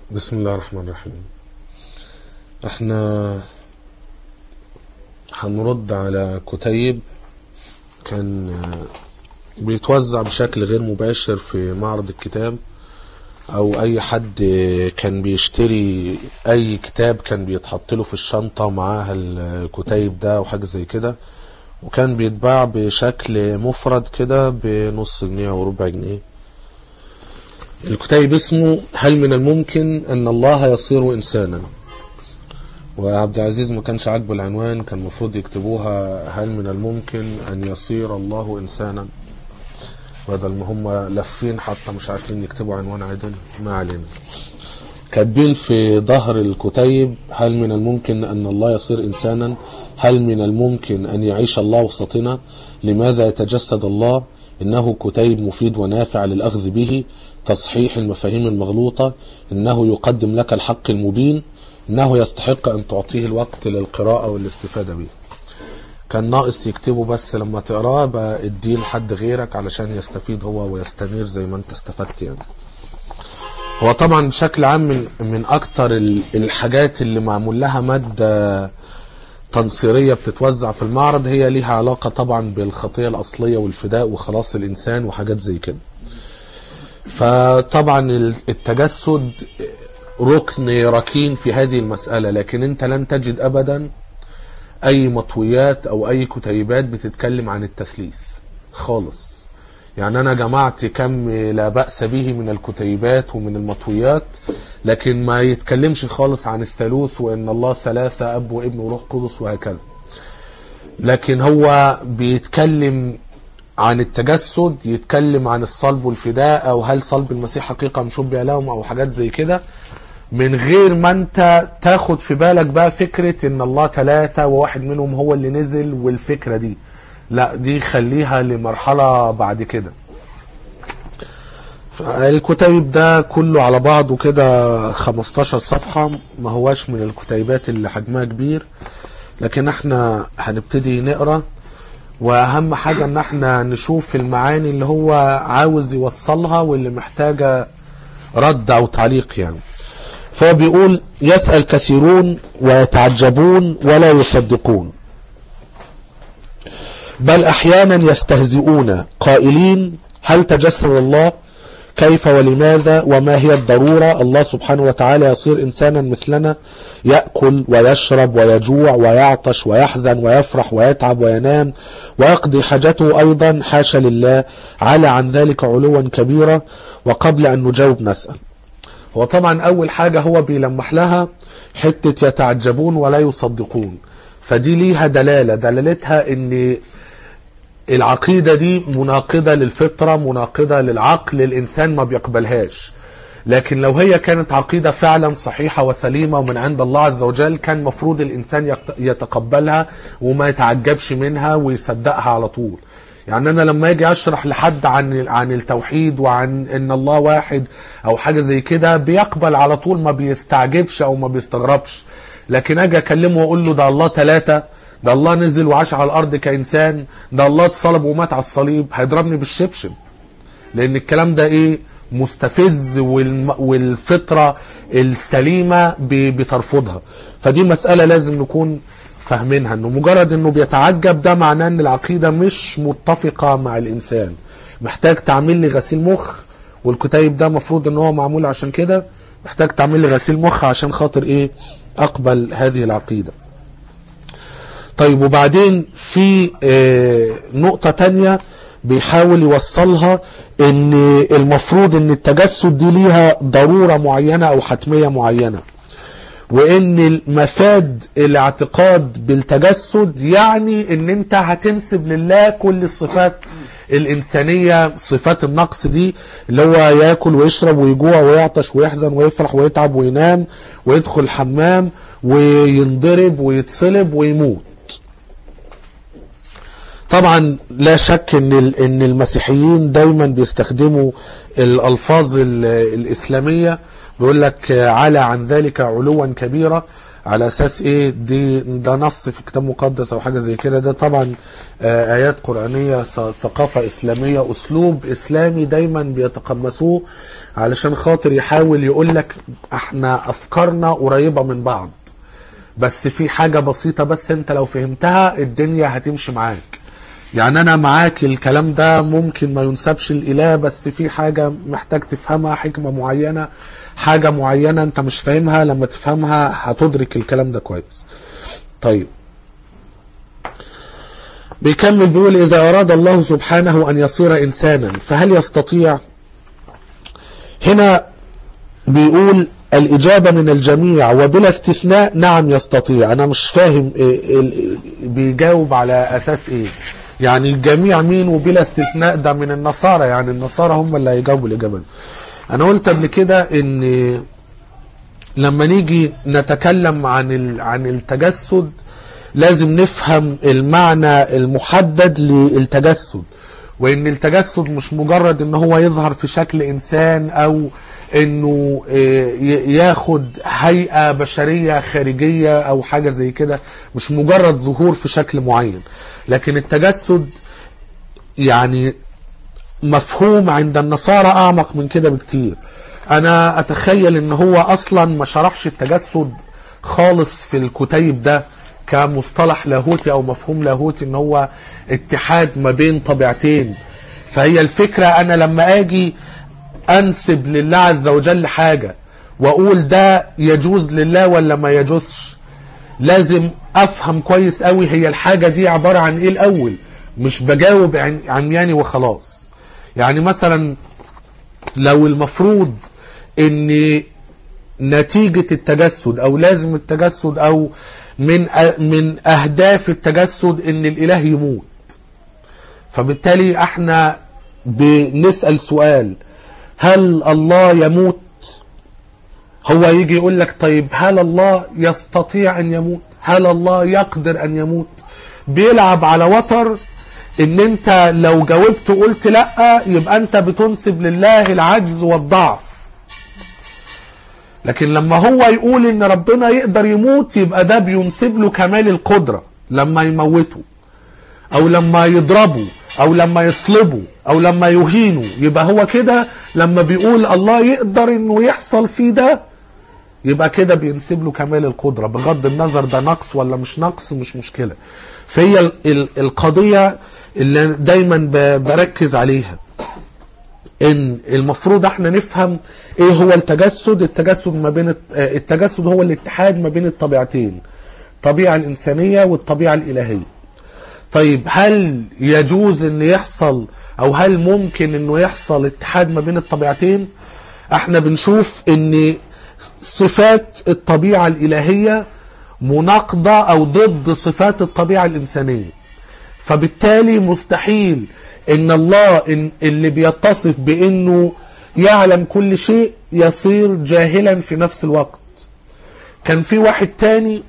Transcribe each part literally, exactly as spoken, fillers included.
بسم الله الرحمن الرحيم. احنا هنرد على كتيب كان بيتوزع بشكل غير مباشر في معرض الكتاب، او اي حد كان بيشتري اي كتاب كان بيتحط له في الشنطة معاها الكتيب ده وحاجة زي كده، وكان بيتباع بشكل مفرد كده بنص جنيه او ربع جنيه. الكتيب اسمه هل من الممكن ان الله يصير انسانا، وعبد العزيز ما كانش عاجبه العنوان، كان المفروض يكتبوها هل من الممكن ان يصير الله انسانا، بدل ما هم لفين حتى مش عارفين يكتبوا عنوان عدل. ما علينا، كاتبين في ظهر الكتيب هل من الممكن ان الله يصير انسانا، هل من الممكن ان يعيش الله وسطنا، لماذا يتجسد الله، انه كتيب مفيد ونافع للاخذ به، تصحيح المفاهيم المغلوطة، انه يقدم لك الحق المبين، انه يستحق ان تعطيه الوقت للقراءة والاستفادة به. كان ناقص يكتبه بس لما تقراه بقى اديه لحد غيرك علشان يستفيد هو ويستنير زي ما انت استفدت. يعني هو طبعا بشكل عام من, من اكتر الحاجات اللي معمول لها مادة تنصيرية بتتوزع في المعرض هي ليها علاقة طبعا بالخطية الاصلية والفداء وخلاص الانسان وحاجات زي كده. فطبعا التجسد ركن ركين في هذه المسألة، لكن انت لن تجد ابدا اي مطويات او اي كتيبات بتتكلم عن التثليث خالص. يعني انا جمعت كم لا بأس به من الكتيبات ومن المطويات، لكن ما يتكلمش خالص عن الثالوث وان الله ثلاثة اب وابن وروح قدس وهكذا. لكن هو بيتكلم عن التجسد، يتكلم عن الصلب والفداء، او هل صلب المسيح حقيقة مشبه لهم او حاجات زي كده، من غير ما انت تاخد في بالك بقى فكرة ان الله ثلاثة وواحد منهم هو اللي نزل والفكرة دي. لا، دي خليها لمرحلة بعد كده. الكتيب ده كله على بعضه كده خمستاشر صفحة، ما هواش من الكتيبات اللي حجمها كبير، لكن احنا هنبتدي نقرأ، واهم حاجة ان احنا نشوف المعاني اللي هو عاوز يوصلها واللي محتاجة رد او تعليق. يعني فهو بيقول يسأل كثيرون ويتعجبون ولا يصدقون، بل احيانا يستهزئون قائلين هل تجسد الله، كيف ولماذا وما هي الضرورة، الله سبحانه وتعالى يصير انسانا مثلنا، يأكل ويشرب ويجوع ويعطش ويحزن ويفرح ويتعب وينام ويقضي حاجته ايضا، حاشا لله، عالى عن ذلك علوا كبيرا. وقبل ان نجاوب نسأل. هو طبعا اول حاجة هو بيلمح لها حتة يتعجبون ولا يصدقون، فدي ليها دلالة، دلالتها ان العقيدة دي مناقضة للفطرة، مناقضة للعقل، الانسان ما بيقبلهاش. لكن لو هي كانت عقيدة فعلا صحيحة وسليمة ومن عند الله عز وجل، كان مفروض الانسان يتقبلها وما يتعجبش منها ويصدقها على طول. يعني انا لما اجي اشرح لحد عن عن التوحيد وعن ان الله واحد او حاجه زي كده بيقبل على طول، ما بيستعجبش او ما بيستغربش. لكن اجي اكلمه واقول له ده الله ثلاثة، ده الله نزل وعاش على الارض كانسان، ده الله اتصلب ومات على الصليب، هيضربني بالشبشب، لان الكلام ده ايه؟ مستفز، والفطره السليمه بترفضها. فدي مساله لازم نكون فاهمينها، انه مجرد انه بيتعجب ده معناه ان العقيدة مش متفقة مع الانسان، محتاج تعمل لي غسيل مخ، والكتيب ده مفروض ان هو معمول عشان كده، محتاج تعمل لي غسيل مخ عشان خاطر ايه؟ اقبل هذه العقيدة. طيب، وبعدين في اه نقطة تانية بيحاول يوصلها، ان المفروض ان التجسد دي ليها ضرورة معينة او حتمية معينة، وان المفاد الاعتقاد بالتجسد يعني ان انت هتنسب لله كل الصفات الانسانية، صفات النقص دي، اللي هو ياكل ويشرب ويجوع ويعطش ويحزن ويفرح ويتعب وينام ويدخل الحمام وينضرب ويتصلب ويموت. طبعا لا شك ان ان المسيحيين دايما بيستخدموا الالفاظ الاسلامية، بيقول لك عالى عن ذلك علوا كبيرا، على اساس ايه؟ دي ده نص في كتاب مقدس او حاجه زي كده؟ ده طبعا آه ايات قرانيه، ثقافه اسلاميه، اسلوب اسلامي دايما بيتقمصوه علشان خاطر يحاول يقول لك احنا افكارنا قريبه من بعض، بس في حاجه بسيطه بس انت لو فهمتها الدنيا هتمشي معاك. يعني انا معاك الكلام ده ممكن ما ينسبش الاله، بس في حاجه محتاج تفهمها، حكمه معينه، حاجه معينه انت مش فاهمها، لما تفهمها هتدرك الكلام ده كويس. طيب بيكمل بيقول اذا اراد الله سبحانه ان يصير انسانا فهل يستطيع؟ هنا بيقول الاجابه من الجميع وبلا استثناء نعم يستطيع. انا مش فاهم إيه بيجاوب على اساس ايه؟ يعني الجميع مين وبلا استثناء؟ ده من النصارى، يعني النصارى هم اللي هيجاوبوا الاجابه دي. انا قلت قبل كده ان لما نيجي نتكلم عن عن التجسد لازم نفهم المعنى المحدد للتجسد، وان التجسد مش مجرد ان هو يظهر في شكل انسان او انه ياخد هيئة بشرية خارجية او حاجة زي كده، مش مجرد ظهور في شكل معين. لكن التجسد يعني مفهوم عند النصارى اعمق من كده بكتير. انا اتخيل ان هو اصلا ما شرحش التجسد خالص في الكتيب ده كمصطلح لاهوتي او مفهوم لاهوتي، ان هو اتحاد ما بين طبيعتين. فهي الفكرة انا لما اجي انسب لله عز وجل حاجة واقول ده يجوز لله ولا ما يجوزش، لازم افهم كويس قوي هي الحاجة دي عبارة عن ايه الاول، مش بجاوب عمياني وخلاص. يعني مثلا لو المفروض ان نتيجة التجسد او لازم التجسد او من من اهداف التجسد ان الاله يموت، فبالتالي احنا بنسأل سؤال هل الله يموت؟ هو يجي يقول لك طيب هل الله يستطيع ان يموت؟ هل الله يقدر ان يموت؟ بيلعب على وتر ان انت لو جاوبت وقلت لا يبقى انت بتنسب لله العجز والضعف. لكن لما هو يقول ان ربنا يقدر يموت يبقى ده بينسب له كمال القدرة لما يموته او لما يضربه او لما يصلبه او لما يهينه، يبقى هو كده لما بيقول الله يقدر انه يحصل فيه ده يبقى كده بينسب له كمال القدرة، بغض النظر ده نقص ولا مش نقص مش مشكلة. فهي القضية اللي دايما بركز عليها ان المفروض احنا نفهم ايه هو التجسد. التجسد ما بين التجسد هو الاتحاد ما بين الطبيعتين، الطبيعة الانسانية والطبيعة الالهية. طيب هل يجوز ان يحصل او هل ممكن انه يحصل اتحاد ما بين الطبيعتين؟ احنا بنشوف ان صفات الطبيعة الالهية مناقضة او ضد صفات الطبيعة الانسانية، فبالتالي مستحيل ان الله إن اللي بيتصف بانه يعلم كل شيء يصير جاهلا في نفس الوقت. كان في واحد تاني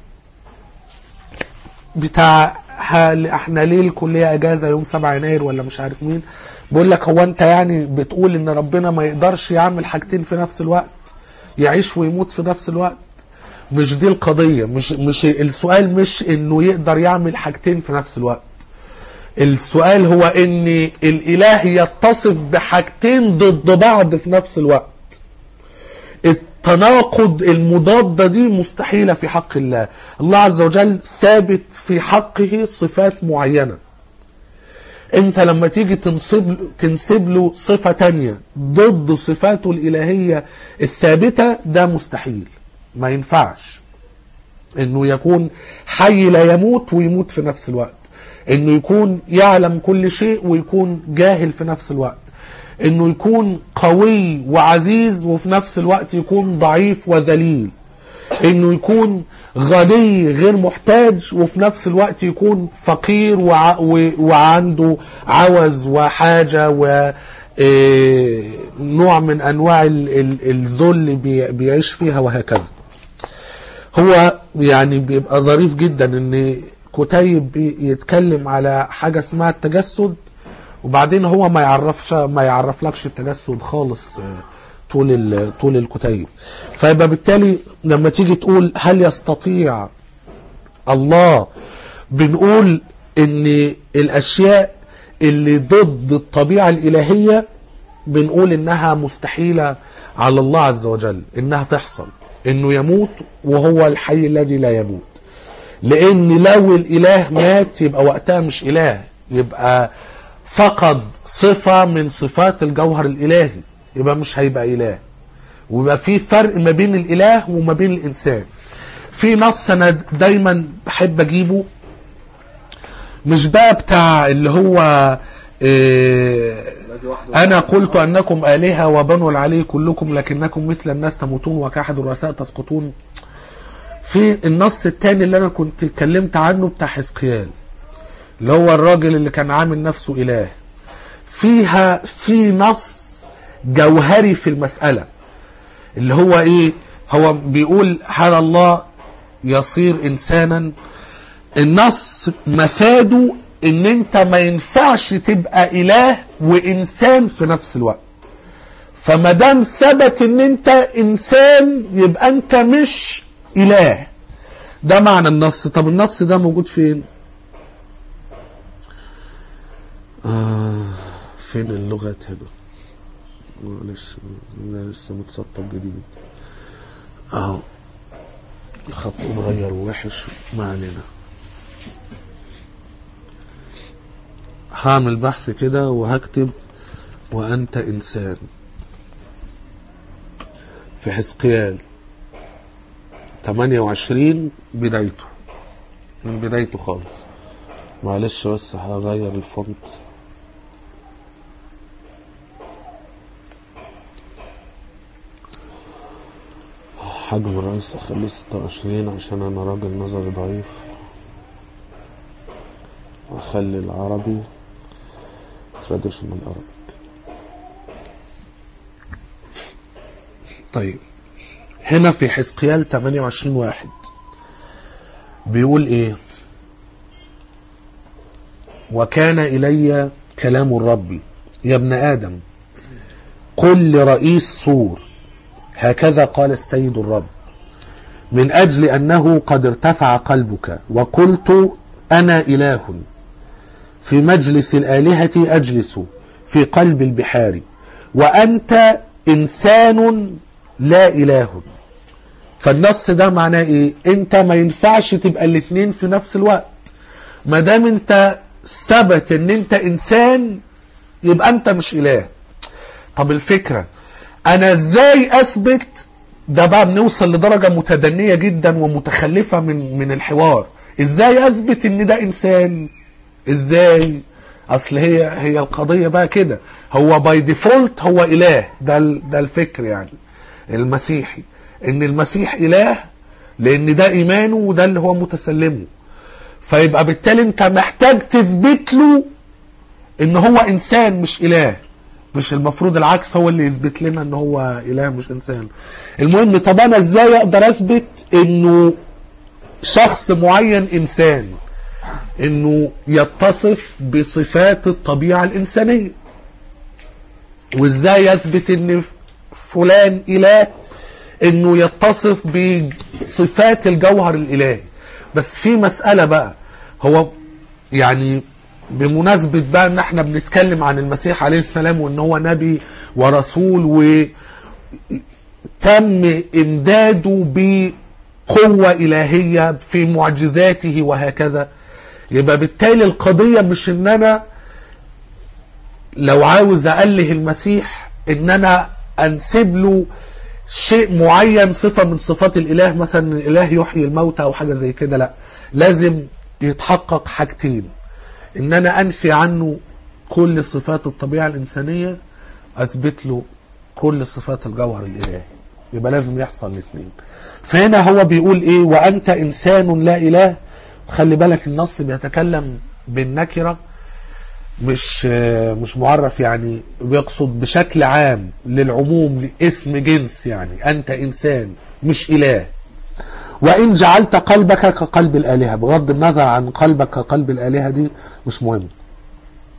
بتاع احنا ليه الكلية اجازة يوم سبعة يناير ولا مش عارف مين، بيقول لك هو انت يعني بتقول ان ربنا ما يقدرش يعمل حاجتين في نفس الوقت، يعيش ويموت في نفس الوقت؟ مش دي القضية، مش مش السؤال مش انه يقدر يعمل حاجتين في نفس الوقت. السؤال هو ان الاله يتصف بحاجتين ضد بعض في نفس الوقت. التناقض المضادة دي مستحيلة في حق الله. الله عز وجل ثابت في حقه صفات معينة، انت لما تيجي تنسب, تنسب له صفة تانية ضد صفاته الالهية الثابتة ده مستحيل، ما ينفعش انه يكون حي لا يموت ويموت في نفس الوقت، انه يكون يعلم كل شيء ويكون جاهل في نفس الوقت، انه يكون قوي وعزيز وفي نفس الوقت يكون ضعيف وذليل، انه يكون غني غير محتاج وفي نفس الوقت يكون فقير وع وعنده عوز وحاجة ونوع من انواع الذل بيعيش فيها وهكذا. هو يعني بيبقى ظريف جدا ان كتيب يتكلم على حاجة اسمها التجسد وبعدين هو ما يعرفش ما يعرفلكش التجسد خالص طول طول الكتيب. فيبقى بالتالي لما تيجي تقول هل يستطيع الله، بنقول ان الاشياء اللي ضد الطبيعة الالهية بنقول انها مستحيلة على الله عز وجل انها تحصل، انه يموت وهو الحي الذي لا يموت. لان لو الاله مات يبقى وقتها مش اله، يبقى فقد صفة من صفات الجوهر الالهي، يبقى مش هيبقى اله. ويبقى في فرق ما بين الاله وما بين الانسان. في نص انا دايما بحب اجيبه، مش بقى بتاع اللي هو إيه انا قلت انكم الهه وبنو العلي كلكم لكنكم مثل الناس تموتون وكاحد الرؤساء تسقطون. في النص الثاني اللي انا كنت اتكلمت عنه بتاع حزقيال، اللي هو الراجل اللي كان عامل نفسه اله، فيها في نص جوهري في المسألة اللي هو ايه، هو بيقول هل الله يصير انسانا. النص مفاده ان انت ما ينفعش تبقى اله وانسان في نفس الوقت. فما دام ثبت ان انت انسان يبقى انت مش اله. ده معنى النص. طب النص ده موجود فين؟ آه فين اللغات هنا؟ معلش انا لسه متسطب جديد اهو، الخط صغير ووحش، ما علينا. هعمل بحث كده وهكتب وانت انسان في حزقيال ثمانية وعشرين بدايته، من بدايته خالص. معلش بس هغير الفونت. حجم الرئيس اخليه ستة وعشرين عشان انا راجل نظري ضعيف. اخلي العربي traditional Arabic. طيب هنا في حزقيال ثمانية وعشرين واحد بيقول ايه؟ وكان الي كلام الرب يا ابن ادم قل لرئيس سور هكذا قال السيد الرب من اجل انه قد ارتفع قلبك وقلت انا اله في مجلس الآلهة أجلس في قلب البحار وأنت إنسان لا إله. فالنص ده معناه إيه؟ أنت ما ينفعش تبقى الاثنين في نفس الوقت. ما دام أنت ثبت أن أنت إنسان يبقى أنت مش إله. طب الفكرة أنا إزاي أثبت ده؟ بقى بنوصل لدرجة متدنية جدا ومتخلفة من من الحوار. إزاي أثبت أن ده إنسان؟ ازاي؟ اصل هي هي القضيه بقى كده، هو باي ديفولت هو اله. ده ده الفكر يعني المسيحي، ان المسيح اله لان ده ايمانه وده اللي هو متسلمه. فيبقى بالتالي انت محتاج تثبت له ان هو انسان مش اله. مش المفروض العكس هو اللي يثبت لنا ان هو اله مش انسان. المهم طب انا ازاي اقدر اثبت انه شخص معين انسان؟ انه يتصف بصفات الطبيعة الانسانية. وازاي يثبت ان فلان اله؟ انه يتصف بصفات الجوهر الالهي. بس في مسألة بقى، هو يعني بمناسبة بقى ان احنا بنتكلم عن المسيح عليه السلام وان هو نبي ورسول وتم امداده بقوة الهية في معجزاته وهكذا، يبقى بالتالي القضية مش ان انا لو عاوز اقله المسيح ان انا انسب له شيء معين، صفة من صفات الاله، مثلا الاله يحيي الموتى او حاجة زي كده. لا، لازم يتحقق حاجتين: ان انا انفي عنه كل صفات الطبيعة الانسانية، اثبت له كل صفات الجوهر الالهي. يبقى لازم يحصل الاثنين. فهنا هو بيقول ايه؟ وانت انسان لا اله. خلي بالك النص بيتكلم بالنكرة، مش مش معرف، يعني بيقصد بشكل عام للعموم، لاسم جنس، يعني أنت إنسان مش إله. وإن جعلت قلبك كقلب الآلهة، بغض النظر عن قلبك كقلب الآلهة دي مش مهم.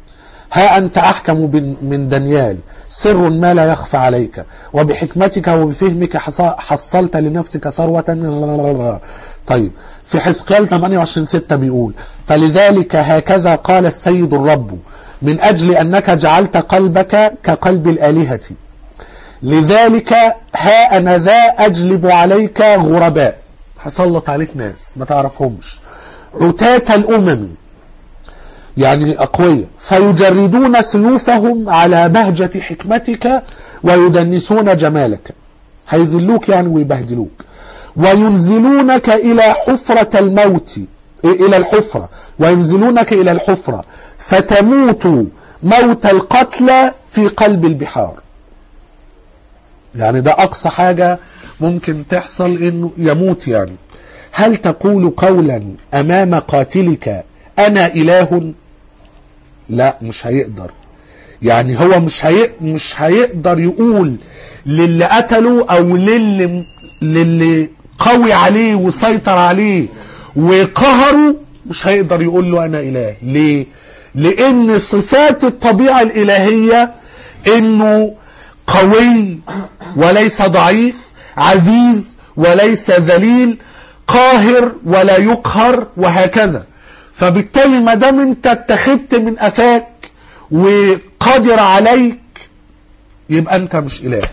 ها أنت أحكم من دانيال، سر ما لا يخفى عليك، وبحكمتك وبفهمك حصلت لنفسك ثروة. طيب في حزقيال ثمانية وعشرين ستة بيقول فلذلك هكذا قال السيد الرب من أجل أنك جعلت قلبك كقلب الآلهة، لذلك ها أنا ذا أجلب عليك غرباء، هسلط عليك ناس ما تعرفهمش، عتاة الأمم يعني أقوياء، فيجردون سيوفهم على بهجة حكمتك ويدنسون جمالك، هيذلوك يعني ويبهدلوك، وينزلونك إلى حفرة الموت، إلى الحفرة، وينزلونك إلى الحفرة فتموت موت القتلى في قلب البحار. يعني ده أقصى حاجة ممكن تحصل إنه يموت. يعني هل تقول قولا أمام قاتلك أنا إله؟ لا مش هيقدر. يعني هو مش هي... مش هيقدر يقول للي قتله أو للي للي قوي عليه وسيطر عليه وقهره، مش هيقدر يقول له أنا إله. ليه؟ لأن صفات الطبيعة الإلهية إنه قوي وليس ضعيف، عزيز وليس ذليل، قاهر ولا يقهر، وهكذا. فبالتالي ما دام انت اتخذت من أفاك وقادر عليك يبقى انت مش إله،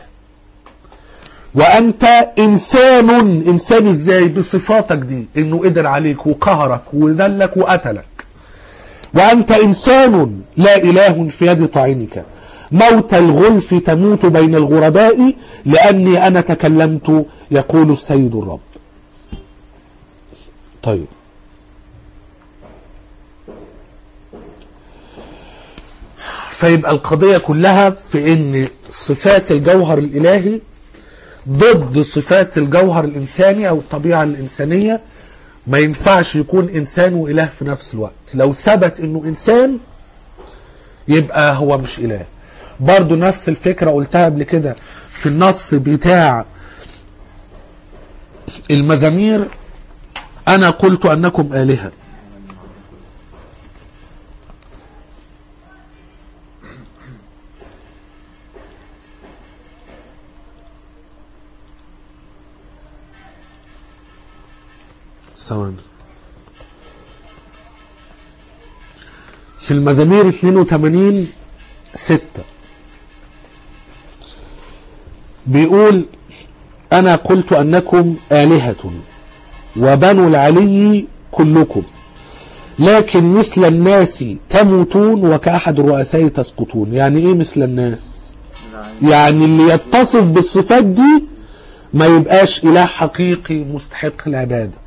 وانت انسان. انسان ازاي؟ بصفاتك دي، انه قدر عليك وقهرك وذلك وقتلك. وانت انسان لا اله في يد طاعنك، موت الغلف تموت بين الغرباء لاني انا تكلمت يقول السيد الرب. طيب فيبقى القضية كلها في ان صفات الجوهر الالهي ضد صفات الجوهر الإنساني أو الطبيعة الإنسانية. ما ينفعش يكون إنسان وإله في نفس الوقت. لو ثبت إنه إنسان يبقى هو مش إله. برضو نفس الفكرة قلتها قبل كده في النص بتاع المزامير، أنا قلت أنكم آلهة. ثواني. في المزامير اثنين وثمانين ستة بيقول أنا قلت أنكم آلهة وبنو العلي كلكم، لكن مثل الناس تموتون وكأحد الرؤساء تسقطون. يعني إيه مثل الناس؟ يعني اللي يتصف بالصفات دي ما يبقاش إله حقيقي مستحق العبادة.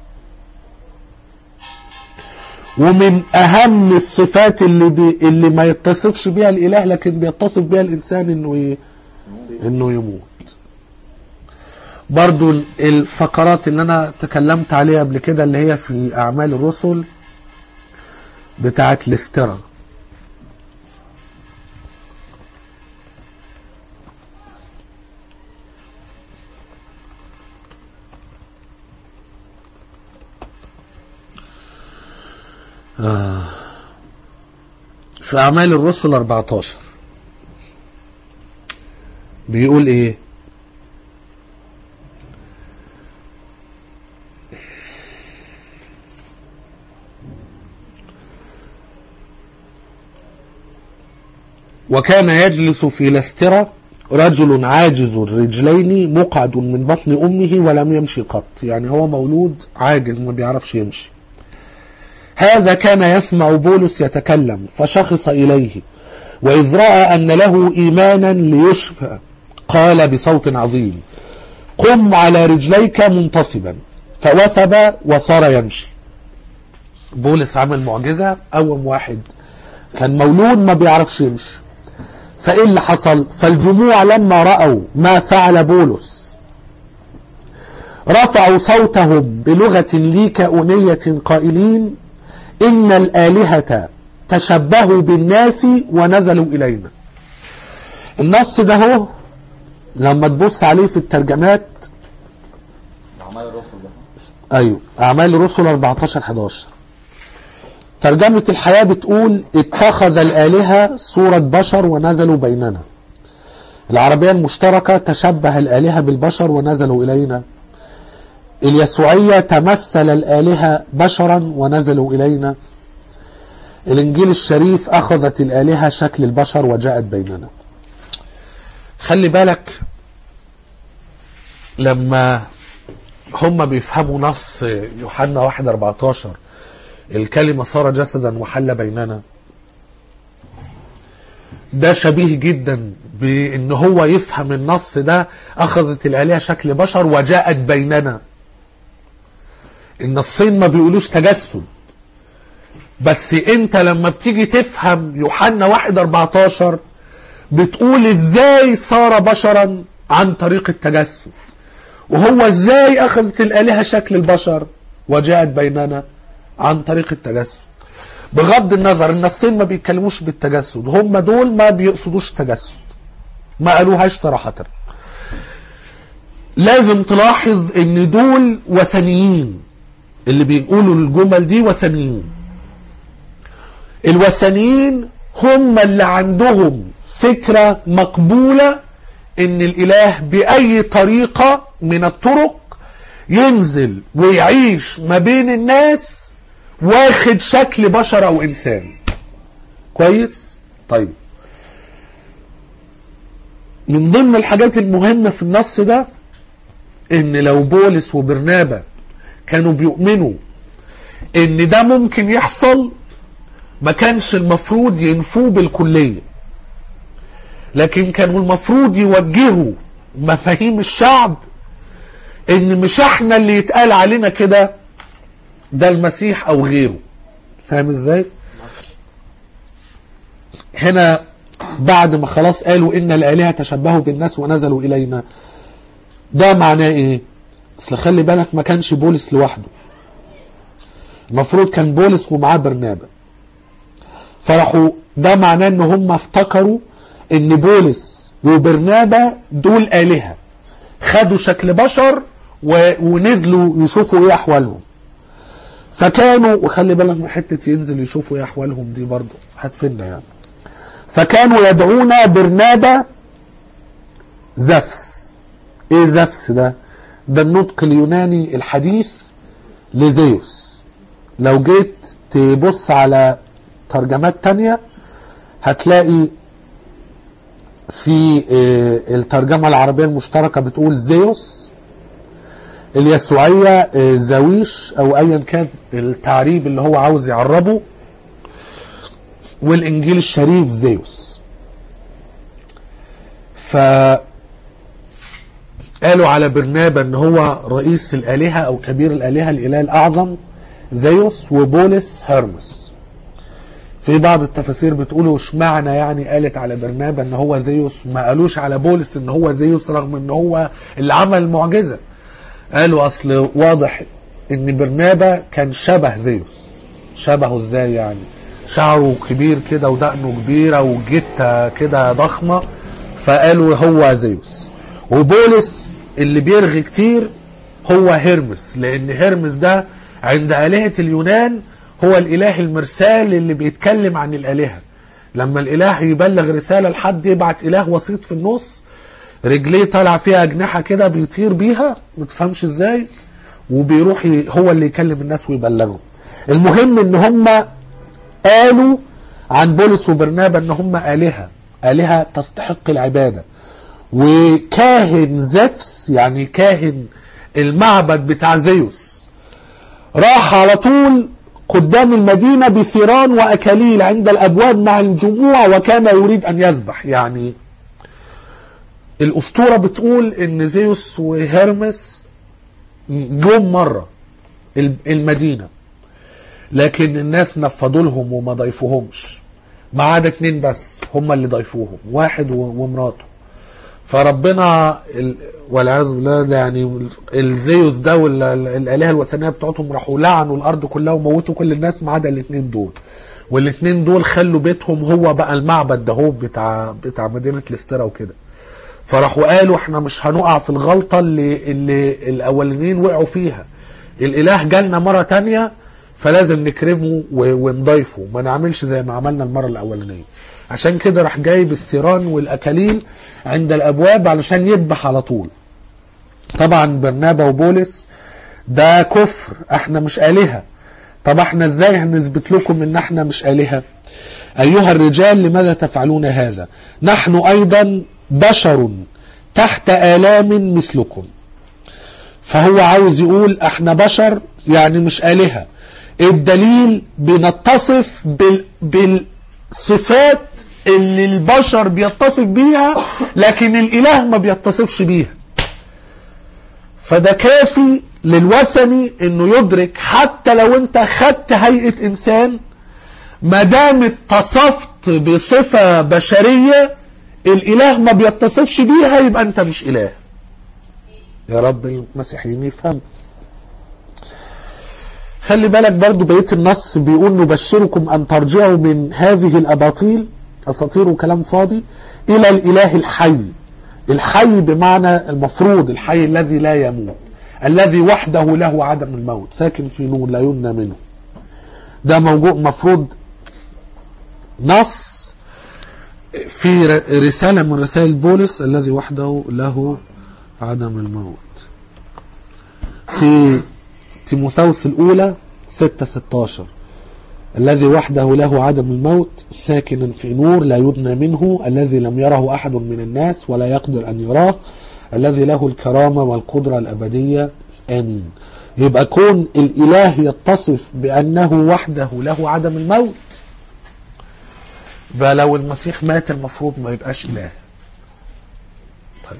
ومن أهم الصفات اللي بي اللي ما يتصفش بها الإله لكن بيتصف بها الإنسان إنه ي... إنه يموت. برضو الفقرات اللي أنا تكلمت عليها قبل كده اللي هي في أعمال الرسل بتاعت لسترا، آه. في أعمال الرسل أربعتاشر بيقول إيه؟ وكان يجلس في لسترا رجل عاجز الرجلين مقعد من بطن أمه ولم يمشي قط. يعني هو مولود عاجز ما بيعرفش يمشي. هذا كان يسمع بولس يتكلم فشخص إليه، وإذ رأى أن له إيمانا ليشفى قال بصوت عظيم قم على رجليك منتصبا، فوثب وصار يمشي. بولس عمل معجزة، قوم واحد كان مولود ما بيعرفش يمشي. فإيه اللي حصل؟ فالجموع لما رأوا ما فعل بولس رفعوا صوتهم بلغة ليكاونية قائلين إن الآلهة تشبهوا بالناس ونزلوا إلينا. النص ده هو لما تبص عليه في الترجمات أعمال الرسل ده. أيوه أعمال الرسل أربعتاشر حداشر ترجمة الحياة بتقول اتخذ الآلهة صورة بشر ونزلوا بيننا. العربية المشتركة تشبه الآلهة بالبشر ونزلوا إلينا. اليسوعية تمثل الآلهة بشرا ونزلوا إلينا. الإنجيل الشريف أخذت الآلهة شكل البشر وجاءت بيننا. خلي بالك لما هم بيفهموا نص يوحنا واحد أربعتاشر الكلمة صار جسدا وحل بيننا، ده شبيه جدا بأن هو يفهم النص ده أخذت الآلهة شكل بشر وجاءت بيننا. النصين ما بيقولوش تجسد، بس انت لما بتيجي تفهم يوحنا واحد أربعتاشر بتقول ازاي صار بشرا عن طريق التجسد، وهو ازاي اخذت الالهه شكل البشر وجاءت بيننا عن طريق التجسد. بغض النظر النصين ما بيتكلموش بالتجسد، هم دول ما بيقصدوش التجسد، ما قالوهاش صراحه. لازم تلاحظ ان دول وثنيين، اللي بيقولوا الجمل دي وثنيين. الوثنيين هم اللي عندهم فكرة مقبولة ان الاله باي طريقة من الطرق ينزل ويعيش ما بين الناس واخد شكل بشر او انسان. كويس؟ طيب، من ضمن الحاجات المهمة في النص ده ان لو بولس وبرنابا كانوا بيؤمنوا ان ده ممكن يحصل ما كانش المفروض ينفوه بالكلية، لكن كانوا المفروض يوجهوا مفاهيم الشعب ان مش احنا اللي يتقال علينا كده، ده المسيح او غيره. فاهم ازاي؟ هنا بعد ما خلاص قالوا ان الالهة تشبهوا بالناس ونزلوا الينا، ده معناه ايه؟ اصل خلي بالك ما كانش بولس لوحده، المفروض كان بولس ومعاه برنابا. فرحوا ده معناه ان هم افتكروا ان بولس وبرنابا دول آلهة، خدوا شكل بشر ونزلوا يشوفوا ايه احوالهم. فكانوا، وخلي بالك من حتة ينزل يشوفوا ايه احوالهم دي برضه هتفيدنا يعني. فكانوا يدعون برنابا زفس. ايه زفس ده؟ ده النطق اليوناني الحديث لزيوس. لو جيت تبص على ترجمات تانية هتلاقي في الترجمة العربية المشتركة بتقول زيوس، اليسوعية زاويش او ايا كان التعريب اللي هو عاوز يعربه، والانجيل الشريف زيوس. ف قالوا على برنابا ان هو رئيس الالهة او كبير الالهة، الاله الاعظم زيوس، وبولس هرمس. في بعض التفاسير بتقولوا اشمعنى يعني قالت على برنابا ان هو زيوس، ما قالوش على بولس ان هو زيوس رغم ان هو اللي عمل المعجزة. قالوا اصل واضح ان برنابا كان شبه زيوس. شبهه ازاي يعني؟ شعره كبير كده ودقنه كبيرة وجتة كده ضخمة، فقالوا هو زيوس. وبولس اللي بيرغي كتير هو هرمس، لان هرمس ده عند آلهة اليونان هو الاله المرسال اللي بيتكلم عن الالهة. لما الاله يبلغ رسالة لحد يبعت اله وسيط في النص، رجليه طالع فيها اجنحة كده بيطير بيها، ما تفهمش ازاي، وبيروح هو اللي يكلم الناس ويبلغهم. المهم ان هم قالوا عن بولس وبرنابا ان هم آلهة، آلهة تستحق العبادة. وكاهن زفس يعني كاهن المعبد بتاع زيوس راح على طول قدام المدينة بثيران وأكاليل عند الأبواب مع الجموع، وكان يريد أن يذبح. يعني الأسطورة بتقول إن زيوس وهرمس جم مرة المدينة، لكن الناس نفضوا لهم وما ضيفوهمش، ما عدا اتنين بس هم اللي ضيفوهم، واحد ومراته. فربنا والعياذ بالله ده يعني الزيوس ده والآلهة الوثنية بتوعتهم راحوا لعنوا الأرض كلها وموتوا كل الناس ما عدا الاثنين دول. والاثنين دول خلوا بيتهم هو بقى المعبد ده هو بتاع بتاع مدينة ليسترا وكده. فراحوا قالوا احنا مش هنقع في الغلطة اللي اللي الأولانيين وقعوا فيها. الإله جالنا مرة تانية فلازم نكرمه ونضيفه، ما نعملش زي ما عملنا المرة الأولانية. عشان كده راح جايب الثيران والأكاليل عند الأبواب علشان يذبح على طول. طبعا برنابا وبولس ده كفر، احنا مش آلهة. طب احنا ازاي هنثبت لكم ان احنا مش آلهة؟ أيها الرجال لماذا تفعلون هذا؟ نحن أيضا بشر تحت آلام مثلكم. فهو عاوز يقول احنا بشر يعني مش آلهة. الدليل بنتصف بال... بالصفات اللي البشر بيتصف بيها لكن الإله ما بيتصفش بيها. فده كافي للوثني انه يدرك حتى لو انت خدت هيئة انسان، ما دام اتصفت بصفة بشرية الاله ما بيتصفش بيها يبقى انت مش اله. يا رب المسيحيين يفهم. خلي بالك برضو بقية النص بيقول نبشركم ان ترجعوا من هذه الاباطيل، اساطير وكلام فاضي، الى الاله الحي. الحي بمعنى المفروض الحي الذي لا يموت، الذي وحده له عدم الموت، ساكن في نور لا يمنى منه. ده موجود مفروض نص في رسالة من رسائل بولس، الذي وحده له عدم الموت، في تيموثاوس الأولى ستة ستاشر، الذي وحده له عدم الموت ساكن في نور لا يدنى منه، الذي لم يره أحد من الناس ولا يقدر أن يراه، الذي له الكرامة والقدرة الأبدية، آمين. يبقى كون الإله يتصف بأنه وحده له عدم الموت، بقى لو المسيح مات المفروض ما يبقاش إله. طيب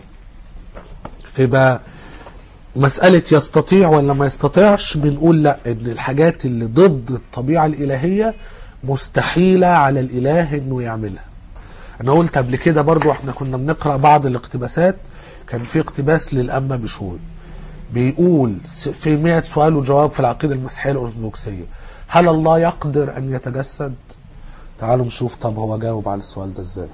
فبقى مسألة يستطيع ولا ما يستطيعش، بنقول لا، ان الحاجات اللي ضد الطبيعة الإلهية مستحيلة على الإله انه يعملها. انا قلت قبل كده برضو احنا كنا بنقرأ بعض الاقتباسات، كان في اقتباس للأنبا بشوي بيقول في مئة سؤال وجواب في العقيدة المسيحية الأرثوذكسية، هل الله يقدر أن يتجسد؟ تعالوا نشوف طب هو جاوب على السؤال ده ازاي.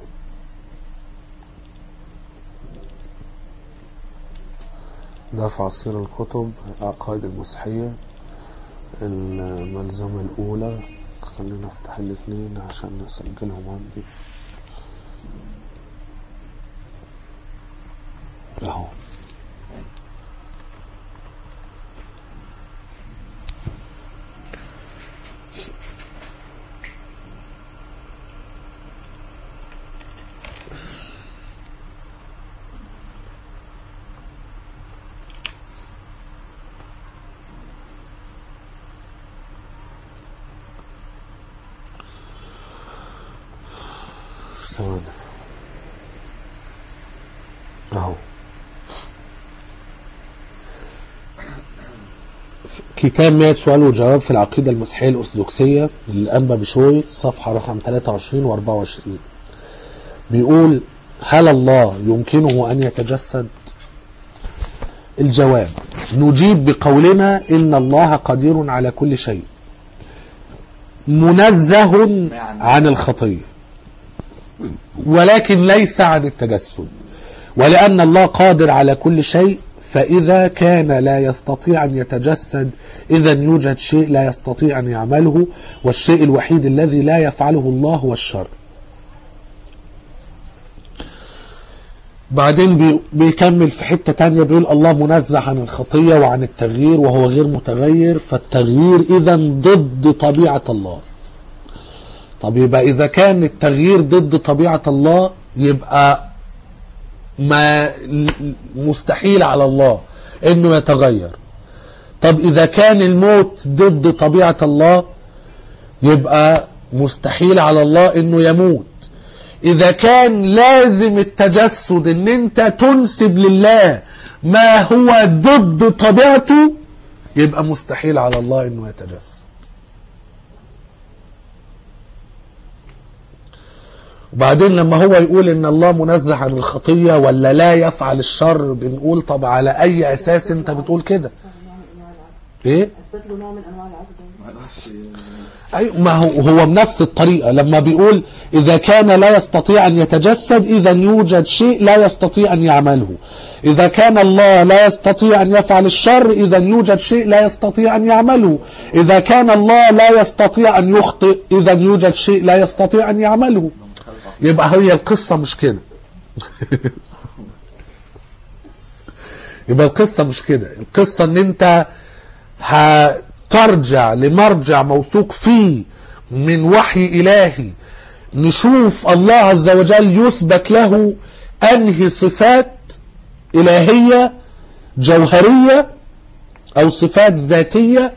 ده في عصير الكتب العقائد المسيحية الملزمة الأولى. خلينا نفتح الاثنين عشان نسجلهم عندي اهو. ثواني اهو. كتاب مئة سؤال وجواب في العقيدة المسيحية الأرثوذكسية للأنبا بشوي، صفحة رقم ثلاثة وعشرين وأربعة وعشرين، بيقول هل الله يمكنه أن يتجسد؟ الجواب نجيب بقولنا إن الله قدير على كل شيء منزه عن الخطية ولكن ليس عن التجسد. ولأن الله قادر على كل شيء فإذا كان لا يستطيع أن يتجسد إذا يوجد شيء لا يستطيع أن يعمله، والشيء الوحيد الذي لا يفعله الله هو الشر. بعدين بيكمل في حتة تانية بيقول الله منزه عن الخطية وعن التغيير وهو غير متغير، فالتغيير إذا ضد طبيعة الله. طب يبقى إذا كان التغيير ضد طبيعة الله يبقى ما مستحيل على الله إنه يتغير. طب إذا كان الموت ضد طبيعة الله يبقى مستحيل على الله إنه يموت. إذا كان لازم التجسد إن أنت تنسب لله ما هو ضد طبيعته يبقى مستحيل على الله إنه يتجسد. وبعدين لما هو يقول ان الله منزه عن الخطية ولا لا يفعل الشر، بنقول طب على اي اساس انت بتقول كده؟ ايه اثبت له نوع من انواع العجز. أي ما هو هو بنفس الطريقة لما بيقول إذا كان لا يستطيع أن يتجسد إذا يوجد شيء لا يستطيع أن يعمله. إذا كان الله لا يستطيع أن يفعل الشر إذا يوجد شيء لا يستطيع أن يعمله. إذا كان الله لا يستطيع أن يخطئ إذا يوجد شيء لا يستطيع أن يعمله. يبقى هي القصة مش كده. يبقى القصة مش كده. القصة ان انت هترجع لمرجع موثوق فيه من وحي إلهي، نشوف الله عز وجل يثبت له أنهي صفات إلهية جوهرية أو صفات ذاتية،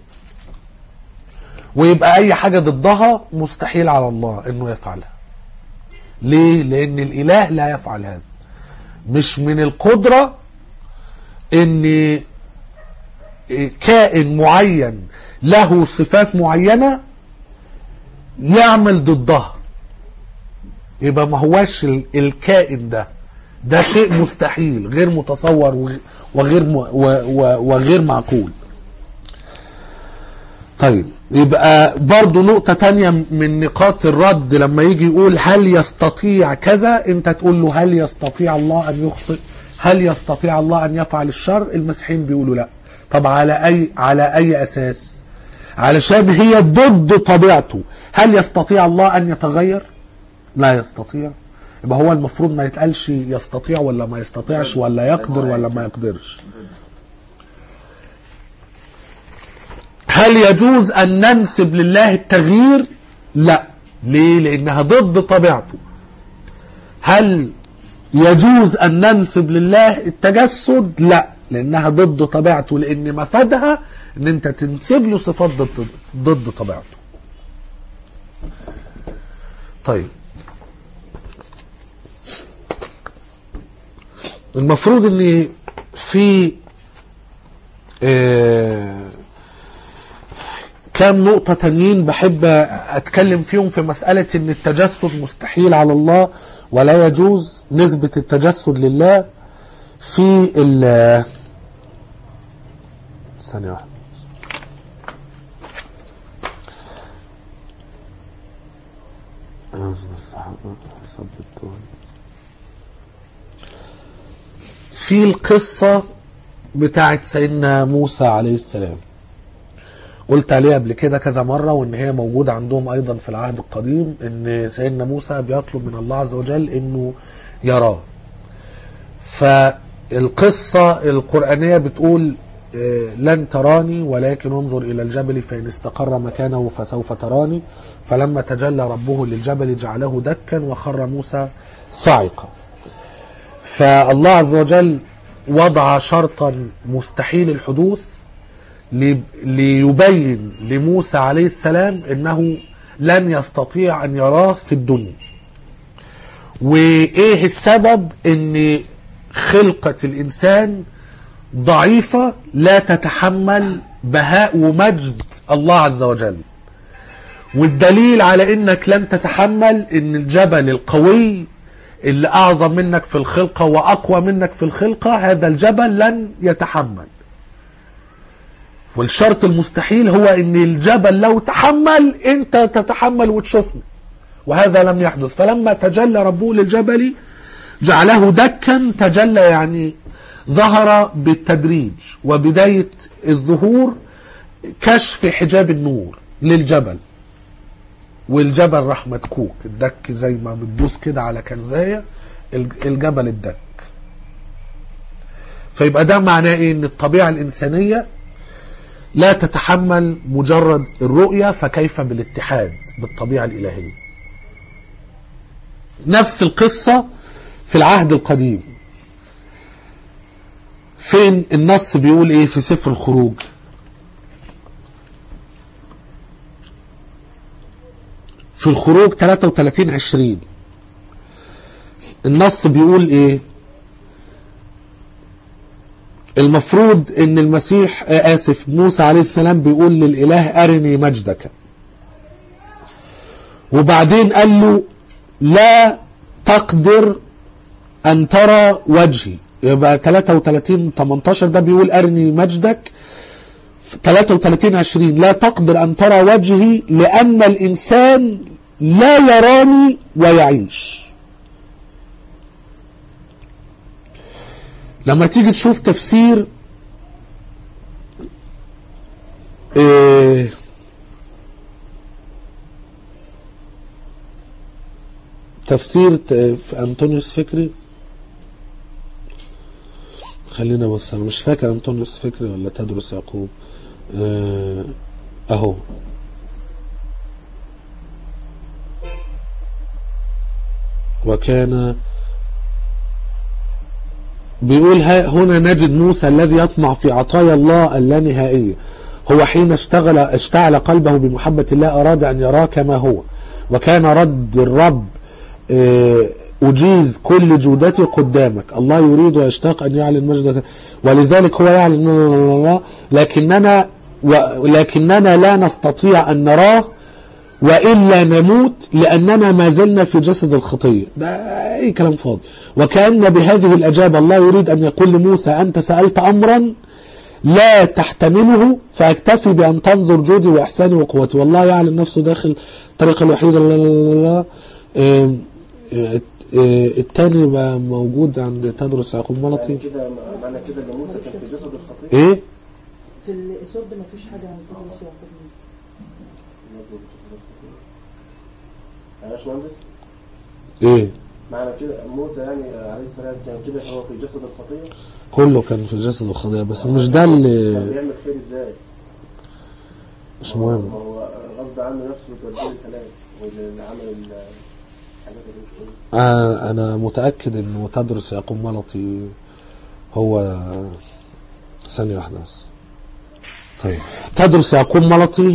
ويبقى أي حاجة ضدها مستحيل على الله أنه يفعلها. ليه؟ لأن الإله لا يفعل هذا. مش من القدرة أن كائن معين له صفات معينة يعمل ضدها. يبقى ما هواش الكائن ده ده شيء مستحيل غير متصور وغير وغير معقول. طيب يبقى برضو نقطة تانية من نقاط الرد لما يجي يقول هل يستطيع كذا، انت تقول له هل يستطيع الله ان يخطئ؟ هل يستطيع الله ان يفعل الشر؟ المسيحيين بيقولوا لا. طب على اي على اي اساس؟ علشان هي ضد طبيعته. هل يستطيع الله ان يتغير؟ لا يستطيع. يبقى هو المفروض ما يتقالش يستطيع ولا ما يستطيعش ولا يقدر ولا ما يقدرش. هل يجوز ان ننسب لله التغيير؟ لا. ليه؟ لانها ضد طبيعته. هل يجوز ان ننسب لله التجسد؟ لا، لانها ضد طبيعته، لان مفادها ان انت تنسب له صفات ضد ضد طبيعته. طيب المفروض ان في آه كام نقطة تانيين بحب اتكلم فيهم في مسألة ان التجسد مستحيل على الله ولا يجوز نسبة التجسد لله في ال ثانية واحدة. في القصة بتاعت سيدنا موسى عليه السلام، قلت عليها قبل كده كذا مرة، وان هي موجودة عندهم ايضا في العهد القديم، ان سيدنا موسى بيطلب من الله عز وجل انه يراه. فالقصة القرآنية بتقول لن تراني ولكن انظر الى الجبل فإن استقر مكانه فسوف تراني، فلما تجلى ربه للجبل جعله دكا وخر موسى صاعقا. فالله عز وجل وضع شرطا مستحيل الحدوث ليبين لموسى عليه السلام انه لن يستطيع ان يراه في الدنيا. وايه السبب؟ ان خلقة الانسان ضعيفة لا تتحمل بهاء ومجد الله عز وجل. والدليل على انك لن تتحمل ان الجبل القوي اللي اعظم منك في الخلقة واقوى منك في الخلقة، هذا الجبل لن يتحمل. والشرط المستحيل هو ان الجبل لو تحمل انت تتحمل وتشوفني، وهذا لم يحدث. فلما تجلى ربه للجبل جعله دكا، تجلى يعني ظهر بالتدريج، وبداية الظهور كشف حجاب النور للجبل، والجبل راح مدكوك الدك زي ما بتدوس كده على كنزاية الجبل الدك. فيبقى ده معناه ايه؟ ان الطبيعة الانسانية لا تتحمل مجرد الرؤية، فكيف بالاتحاد بالطبيعة الالهية؟ نفس القصة في العهد القديم. فين النص بيقول ايه في سفر الخروج؟ في الخروج ثلاثة وثلاثين عشرين النص بيقول ايه؟ المفروض ان المسيح اسف موسى عليه السلام بيقول للاله ارني مجدك، وبعدين قال له لا تقدر ان ترى وجهي. يبقى ثلاثة وثلاثين ثمانية عشر ده بيقول ارني مجدك، ثلاثة وثلاثين عشرين لا تقدر أن ترى وجهي لأن الإنسان لا يراني ويعيش. لما تيجي تشوف تفسير إيه تفسير في أنطونيوس فكري، خلينا بص أنا مش فاكر أنطونيوس فكري ولا تدرس يعقوب، اه أهو وكان بيقول هنا نجد موسى الذي يطمع في عطايا الله اللانهائية، هو حين اشتغل اشتعل قلبه بمحبة الله أراد أن يراه كما هو، وكان رد الرب أجيز كل جودتي قدامك، الله يريد ويشتاق أن يعلن مجدك ولذلك هو يعلن الله، لكننا ولكننا لا نستطيع أن نراه وإلا نموت لأننا ما زلنا في جسد الخطية. ده أي كلام فاضي. وكأن بهذه الأجابة الله يريد أن يقول لموسى أنت سألت أمرا لا تحتمله فأكتفي بأن تنظر جودي وإحساني وقوتي، والله يعلم نفسه داخل الطريق الوحيد. لا لا لا الثاني بقى موجود عند تدرس يعقوب ملطي. كده معنى كده ان موسى كان في جسد الخطية. ايه في الاسود ما فيش حاجه عن تدرس يعقوب. يا باشمهندس ايه معنى كده موسى يعني عليه السلام كان كده هو في جسد الخطية، كله كان في جسد الخطية، بس مش ده اللي كان بيعمل خير ازاي؟ مش مهم. هو غصب عنه نفسه بيقول الكلام واللي عمل الحاجات اللي آه انا متأكد انه تدرس يعقوب ملطي هو ثانية واحدة بس. طيب تدرس يعقوب ملطي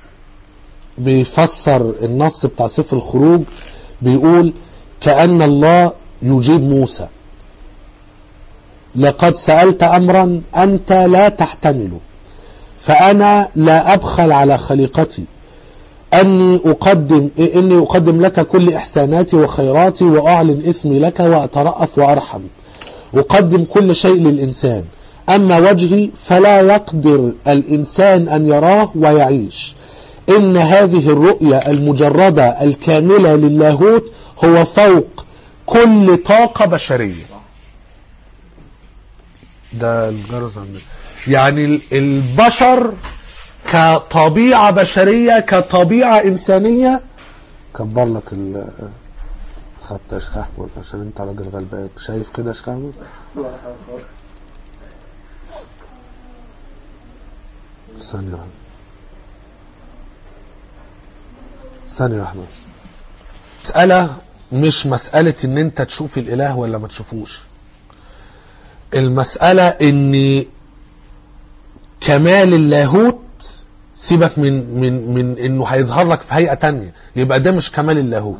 بيفسر النص بتاع سفر الخروج، بيقول كأن الله يجيب موسى لقد سألت أمرا أنت لا تحتمله فأنا لا أبخل على خليقتي أني أقدم إني أقدم لك كل إحساناتي وخيراتي وأعلن اسمي لك وأترأف وأرحم، أقدم كل شيء للإنسان، أما وجهي فلا يقدر الإنسان أن يراه ويعيش. إن هذه الرؤية المجردة الكاملة للاهوت هو فوق كل طاقة بشرية. ده الجرس عندنا يعني البشر كطبيعة بشرية كطبيعة إنسانية. كبر لك الخط يا شيخ أحمد عشان أنت راجل غلبان، شايف كده يا شيخ أحمد؟ ثانية واحدة ثانية واحدة. مسألة مش مسألة إن أنت تشوف الإله ولا ما تشوفوش، المسألة إن كمال اللاهوت سيبك من من من انه هيظهر لك في هيئه تانية، يبقى ده مش كمال اللاهوت.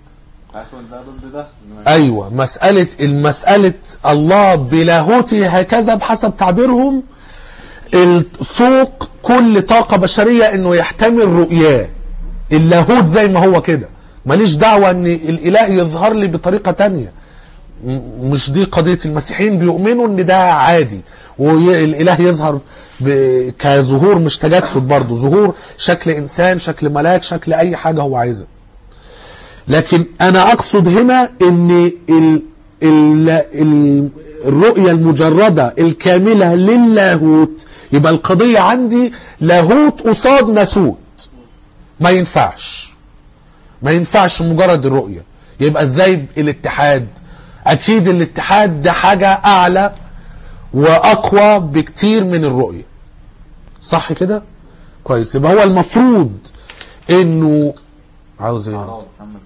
ايوه مساله المساله الله بلاهوته هكذا بحسب تعبيرهم فوق كل طاقه بشريه انه يحتمل رؤياه. اللاهوت زي ما هو كده، ماليش دعوه ان الاله يظهر لي بطريقه تانية، مش دي قضيه. المسيحيين بيؤمنوا ان ده عادي والاله يظهر كظهور مش تجسد، برضه ظهور شكل انسان شكل ملاك شكل اي حاجه هو عايزها. لكن انا اقصد هنا ان ال ال ال الرؤيه المجرده الكامله للاهوت، يبقى القضيه عندي لاهوت قصاد ناسوت، ما ينفعش ما ينفعش مجرد الرؤيه. يبقى ازاي الاتحاد؟ اكيد الاتحاد ده حاجه اعلى واقوى بكتير من الرؤيه، صح كده؟ كويس. يبقى هو المفروض انه عاوز ايه؟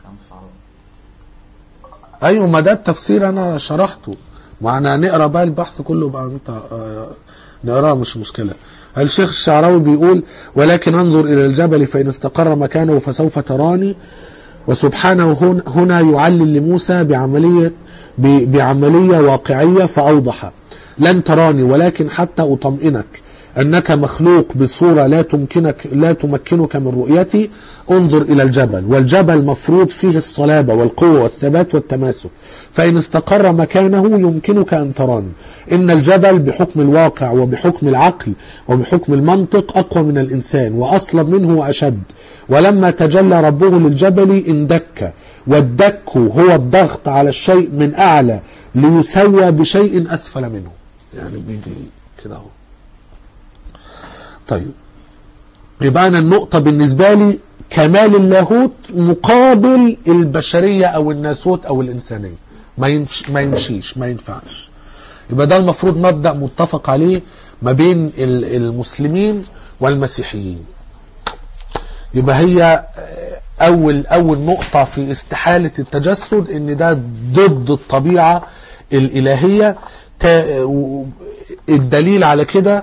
ايوه ما ده التفسير انا شرحته، معنا نقرا بقى البحث كله بقى انت آه نقراه مش مشكله. الشيخ الشعراوي بيقول ولكن انظر الى الجبل فان استقر مكانه فسوف تراني، وسبحانه هنا يعلل لموسى بعمليه بعمليه واقعيه فاوضح لن تراني ولكن حتى اطمئنك أنك مخلوق بصورة لا تمكنك لا تمكنك من رؤيتي، انظر إلى الجبل، والجبل مفروض فيه الصلابة والقوة والثبات والتماسك، فإن استقر مكانه يمكنك أن تراني. إن الجبل بحكم الواقع وبحكم العقل وبحكم المنطق أقوى من الإنسان وأصلب منه وأشد، ولما تجلى ربه للجبل اندك، والدك هو الضغط على الشيء من أعلى ليسوى بشيء أسفل منه. يعني بيجي كده اهو. طيب يبقى أنا النقطة بالنسبة لي كمال اللاهوت مقابل البشرية أو الناسوت أو الإنسانية، ما يمشي ما يمشيش ما ينفعش. يبقى ده المفروض مبدأ متفق عليه ما بين المسلمين والمسيحيين. يبقى هي أول أول نقطة في استحالة التجسد إن ده ضد الطبيعة الإلهية. الدليل على كده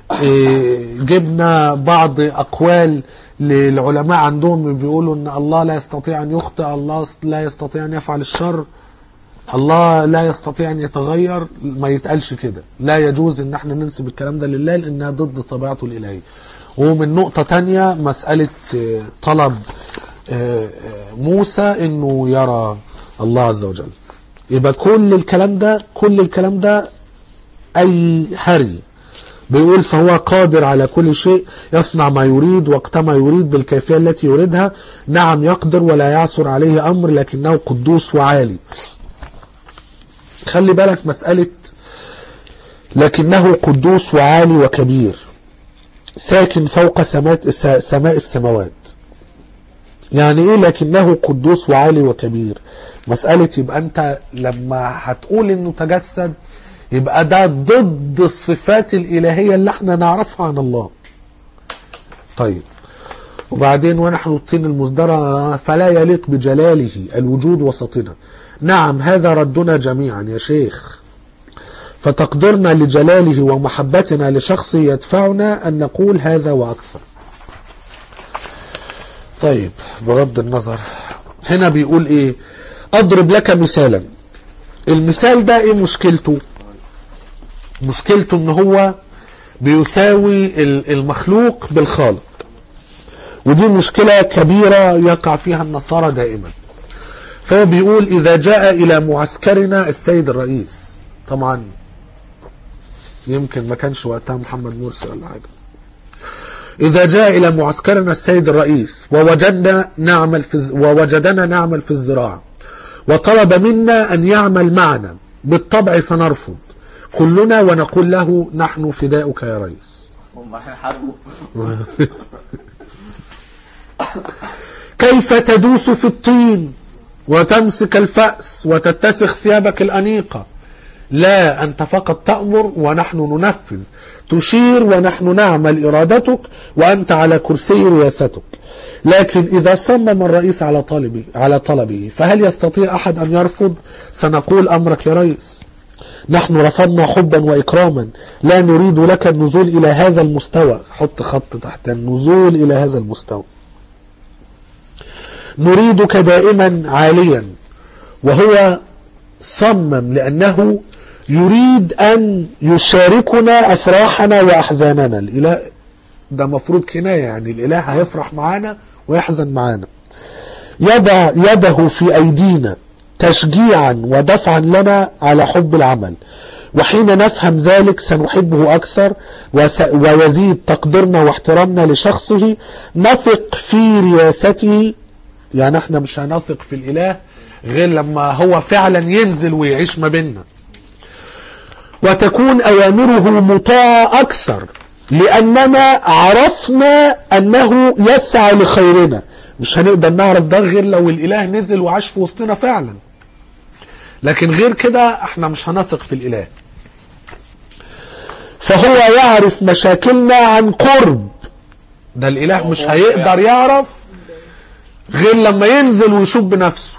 جبنا بعض أقوال للعلماء عندهم بيقولوا إن الله لا يستطيع أن يخطئ، الله لا يستطيع أن يفعل الشر، الله لا يستطيع أن يتغير. ما يتقالش كده، لا يجوز إن احنا ننسب الكلام ده لله لأنها ضد طبيعته الإلهية. ومن نقطة تانية مسألة طلب موسى إنه يرى الله عز وجل. يبقى كل الكلام ده كل الكلام ده أي هري. بيقول فهو قادر على كل شيء، يصنع ما يريد وقتما يريد بالكيفية التي يريدها. نعم يقدر ولا يعثر عليه أمر، لكنه قدوس وعالي. خلي بالك مسألة لكنه قدوس وعالي وكبير، ساكن فوق سماء سماء السماوات. يعني ايه لكنه قدوس وعالي وكبير؟ مسألة يبقى انت لما هتقول انه تجسد يبقى ده ضد الصفات الإلهية اللي احنا نعرفها عن الله. طيب وبعدين ونحن الطين المزدرى فلا يليق بجلاله الوجود وسطنا. نعم هذا ردنا جميعا يا شيخ، فتقديرنا لجلاله ومحبتنا لشخصه يدفعنا أن نقول هذا وأكثر. طيب بغض النظر هنا بيقول ايه؟ اضرب لك مثالا. المثال ده ايه مشكلته؟ مشكلته ان هو بيساوي المخلوق بالخالق، ودي مشكلة كبيرة يقع فيها النصارى دائما. فهو بيقول اذا جاء الى معسكرنا السيد الرئيس، طبعا يمكن ما كانش وقتها محمد مرسي ولا حاجة، إذا جاء إلى معسكرنا السيد الرئيس ووجدنا نعمل في ووجدنا نعمل في الزراعة وطلب منا أن يعمل معنا، بالطبع سنرفض كلنا ونقول له نحن فداؤك يا رئيس. كيف تدوس في الطين وتمسك الفأس وتتسخ ثيابك الأنيقة؟ لا، أنت فقط تأمر ونحن ننفذ، تشير ونحن نعمل إرادتك وأنت على كرسي رياستك. لكن إذا صمم الرئيس على طلبه على طلبه فهل يستطيع أحد أن يرفض؟ سنقول أمرك يا رئيس، نحن رفضنا حبا وإكراما، لا نريد لك النزول إلى هذا المستوى. حط خط تحت النزول إلى هذا المستوى. نريدك دائما عاليا. وهو صمم لأنه يريد أن يشاركنا أفراحنا وأحزاننا. الإله ده مفروض كناية، يعني الإله هيفرح معانا ويحزن معانا. يضع يده في أيدينا تشجيعا ودفعا لنا على حب العمل، وحين نفهم ذلك سنحبه أكثر ويزيد تقديرنا واحترامنا لشخصه. نثق في رياسته، يعني احنا مش هنثق في الإله غير لما هو فعلا ينزل ويعيش ما بيننا. وتكون أوامره مطاعة أكثر لأننا عرفنا أنه يسعى لخيرنا. مش هنقدر نعرف ده غير لو الإله نزل وعاش في وسطنا فعلا، لكن غير كده احنا مش هنثق في الإله. فهو يعرف مشاكلنا عن قرب. ده الإله مش هيقدر يعرف غير لما ينزل ويشوف بنفسه،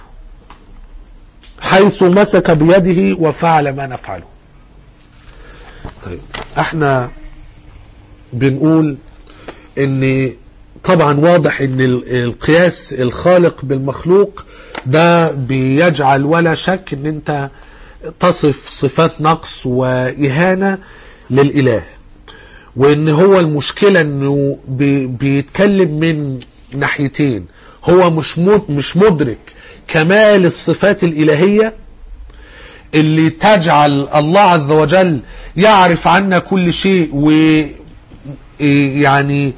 حيث مسك بيده وفعل ما نفعله. طيب احنا بنقول ان طبعا واضح ان القياس الخالق بالمخلوق ده بيجعل ولا شك ان انت تصف صفات نقص وإهانة للإله. وان هو المشكلة انه بي بيتكلم من ناحيتين، هو مش مش مدرك كمال الصفات الإلهية اللي تجعل الله عز وجل يعرف عنا كل شيء، ويعني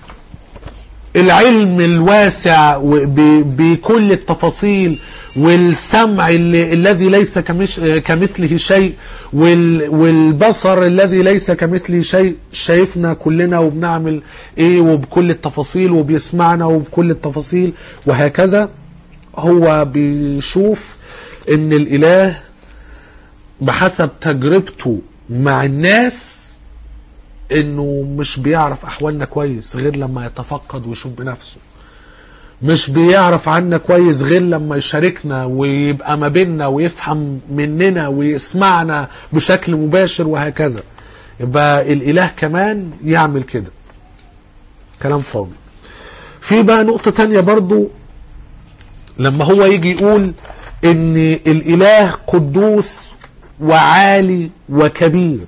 العلم الواسع بكل التفاصيل، والسمع الذي ليس كمثله شيء، والبصر الذي ليس كمثله شيء، شايفنا كلنا وبنعمل ايه وبكل التفاصيل، وبيسمعنا وبكل التفاصيل وهكذا. هو بيشوف ان الاله بحسب تجربته مع الناس انه مش بيعرف احوالنا كويس غير لما يتفقد ويشوف بنفسه، مش بيعرف عنا كويس غير لما يشاركنا ويبقى ما بيننا ويفهم مننا ويسمعنا بشكل مباشر وهكذا. يبقى الاله كمان يعمل كده، كلام فاضي. في بقى نقطة تانية برضو، لما هو يجي يقول ان الاله قدوس وعالي وكبير.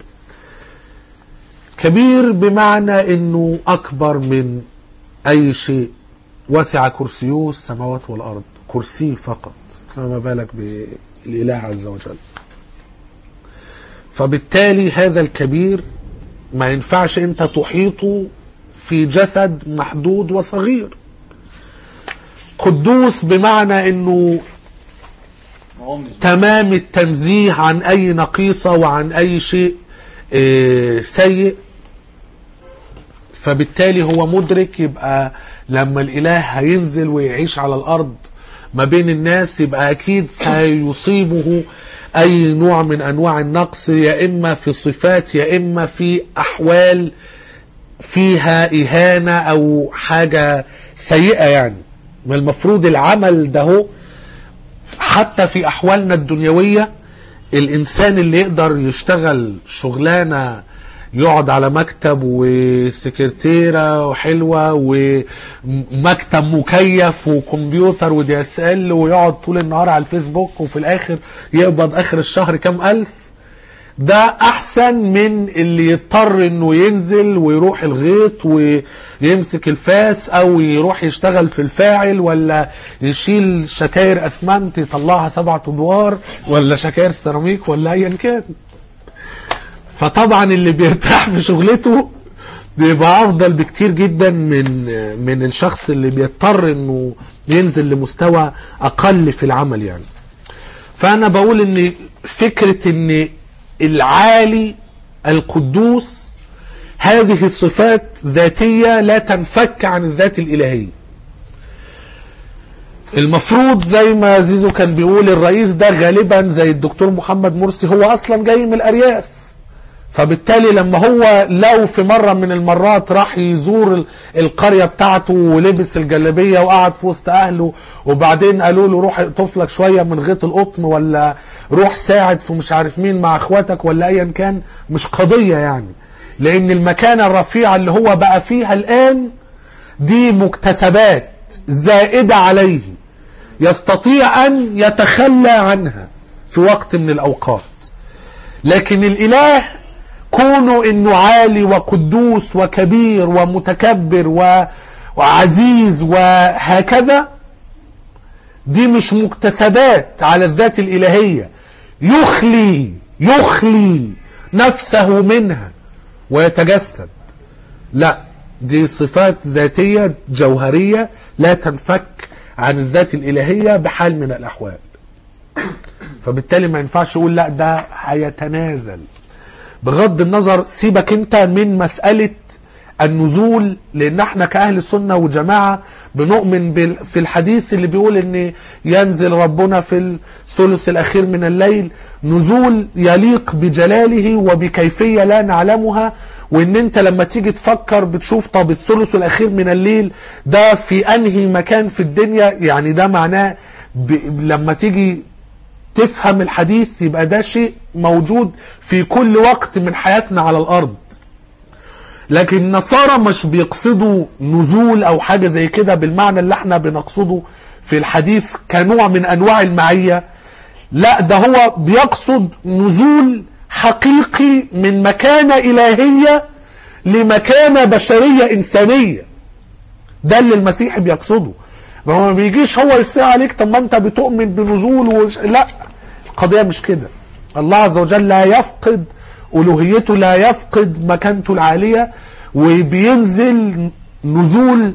كبير بمعنى انه اكبر من اي شيء، وسع كرسيه السماوات والارض، كرسي فقط، فما بالك بالاله عز وجل. فبالتالي هذا الكبير ما ينفعش انت تحيطه في جسد محدود وصغير. قدوس بمعنى انه تمام التنزيه عن اي نقيصة وعن اي شيء سيء. فبالتالي هو مدرك، يبقى لما الاله هينزل ويعيش على الارض ما بين الناس يبقى اكيد سيصيبه اي نوع من انواع النقص، يا اما في صفات يا اما في احوال فيها اهانة او حاجة سيئة. يعني ما المفروض العمل ده هو حتى في احوالنا الدنيوية، الانسان اللي يقدر يشتغل شغلانة يقعد على مكتب وسكرتيرة وحلوة ومكتب مكيف وكمبيوتر ودي اس ال، ويقعد طول النهار على الفيسبوك وفي الاخر يقبض اخر الشهر كام الف، ده احسن من اللي يضطر انه ينزل ويروح الغيط ويمسك الفاس او يروح يشتغل في الفاعل، ولا يشيل شكاير اسمنت يطلعها سبعة ادوار، ولا شكاير سيراميك، ولا ايا كان. فطبعا اللي بيرتاح في شغلته بيبقى افضل بكتير جدا من من الشخص اللي بيضطر انه ينزل لمستوى اقل في العمل. يعني فانا بقول ان فكرة ان العالي القدوس هذه الصفات ذاتية لا تنفك عن الذات الالهية. المفروض زي ما زيزو كان بيقول، الرئيس ده غالبا زي الدكتور محمد مرسي هو اصلا جاي من الارياف، فبالتالي لما هو لو في مرة من المرات راح يزور القرية بتاعته ولبس الجلابية وقعد في وسط اهله، وبعدين قالوا له روح اقطف لك شوية من غيط القطن، ولا روح ساعد في مش عارف مين مع اخواتك، ولا ايا كان، مش قضية يعني. لان المكانة الرفيعة اللي هو بقى فيها الان دي مكتسبات زائدة عليه، يستطيع ان يتخلى عنها في وقت من الاوقات. لكن الاله كونه انه عالي وقدوس وكبير ومتكبر وعزيز وهكذا، دي مش مكتسبات على الذات الالهية يخلي يخلي نفسه منها ويتجسد، لا، دي صفات ذاتية جوهرية لا تنفك عن الذات الالهية بحال من الاحوال. فبالتالي ما ينفعش يقول لا ده هيتنازل. بغض النظر، سيبك انت من مسألة النزول، لان احنا كأهل السنة وجماعة بنؤمن في الحديث اللي بيقول ان ينزل ربنا في الثلث الاخير من الليل نزول يليق بجلاله وبكيفية لا نعلمها. وان انت لما تيجي تفكر بتشوف طب الثلث الاخير من الليل ده في انهي مكان في الدنيا، يعني ده معناه لما تيجي تفهم الحديث يبقى ده شيء موجود في كل وقت من حياتنا على الارض. لكن النصارى مش بيقصدوا نزول او حاجة زي كده بالمعنى اللي احنا بنقصده في الحديث كنوع من انواع المعية، لا، ده هو بيقصد نزول حقيقي من مكانة الهية لمكانة بشرية إنسانية. ده اللي المسيح بيقصده. ما هو ما بيجيش هو يسأل عليك طب ما انت بتؤمن بنزول وش... لا، القضية مش كده. الله عز وجل لا يفقد ألوهيته، لا يفقد مكانته العالية، وبينزل نزول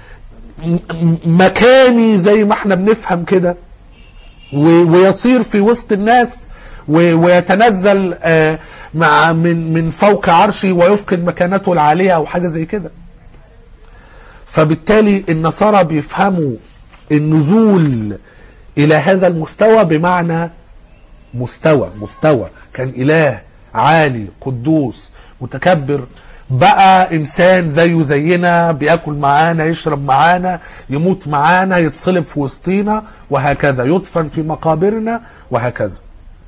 مكاني زي ما احنا بنفهم كده، ويصير في وسط الناس ويتنزل مع من من فوق عرشه ويفقد مكانته العالية او حاجة زي كده. فبالتالي النصارى بيفهموا النزول الى هذا المستوى بمعنى مستوى مستوى كان اله عالي قدوس متكبر، بقى انسان زيه زينا، بياكل معانا، يشرب معانا، يموت معانا، يتصلب في وسطينا، وهكذا يدفن في مقابرنا وهكذا.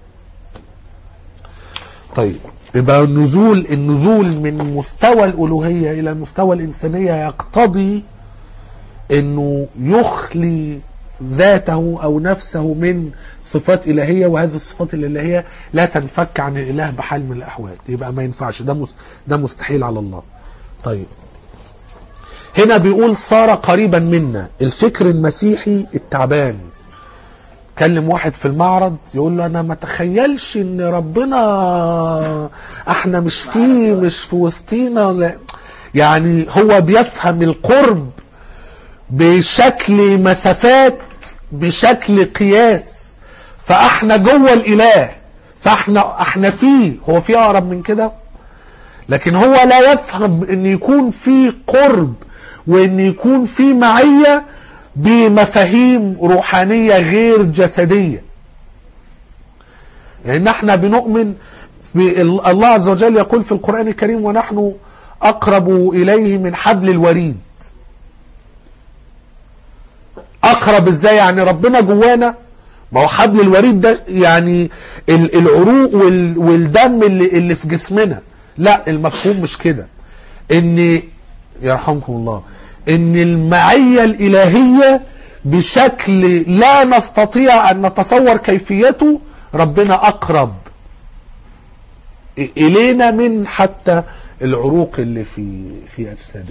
طيب يبقى النزول النزول من مستوى الالوهيه الى مستوى الانسانيه يقتضي انه يخلي ذاته او نفسه من صفات الهيه، وهذه الصفات الالهيه لا تنفك عن الاله بحال من الاحوال. يبقى ما ينفعش، ده ده مستحيل على الله. طيب هنا بيقول صار قريبا منا. الفكر المسيحي التعبان، كلم واحد في المعرض يقول له انا ما تخيلش ان ربنا احنا مش فيه مش في وسطينا، لا. يعني هو بيفهم القرب بشكل مسافات، بشكل قياس، فاحنا جوه الاله، فاحنا احنا فيه، هو في اقرب من كده؟ لكن هو لا يفهم ان يكون في قرب وان يكون في معية بمفاهيم روحانية غير جسدية. لان يعني احنا بنؤمن الله عز وجل يقول في القرآن الكريم ونحن اقرب اليه من حبل الوريد. اقرب ازاي؟ يعني ربنا جوانا، ما هو حبل الوريد ده يعني العروق والدم اللي, اللي في جسمنا. لا، المفهوم مش كده. ان يرحمكم الله ان المعية الالهية بشكل لا نستطيع ان نتصور كيفيته، ربنا اقرب الينا من حتى العروق اللي في في اجسادنا.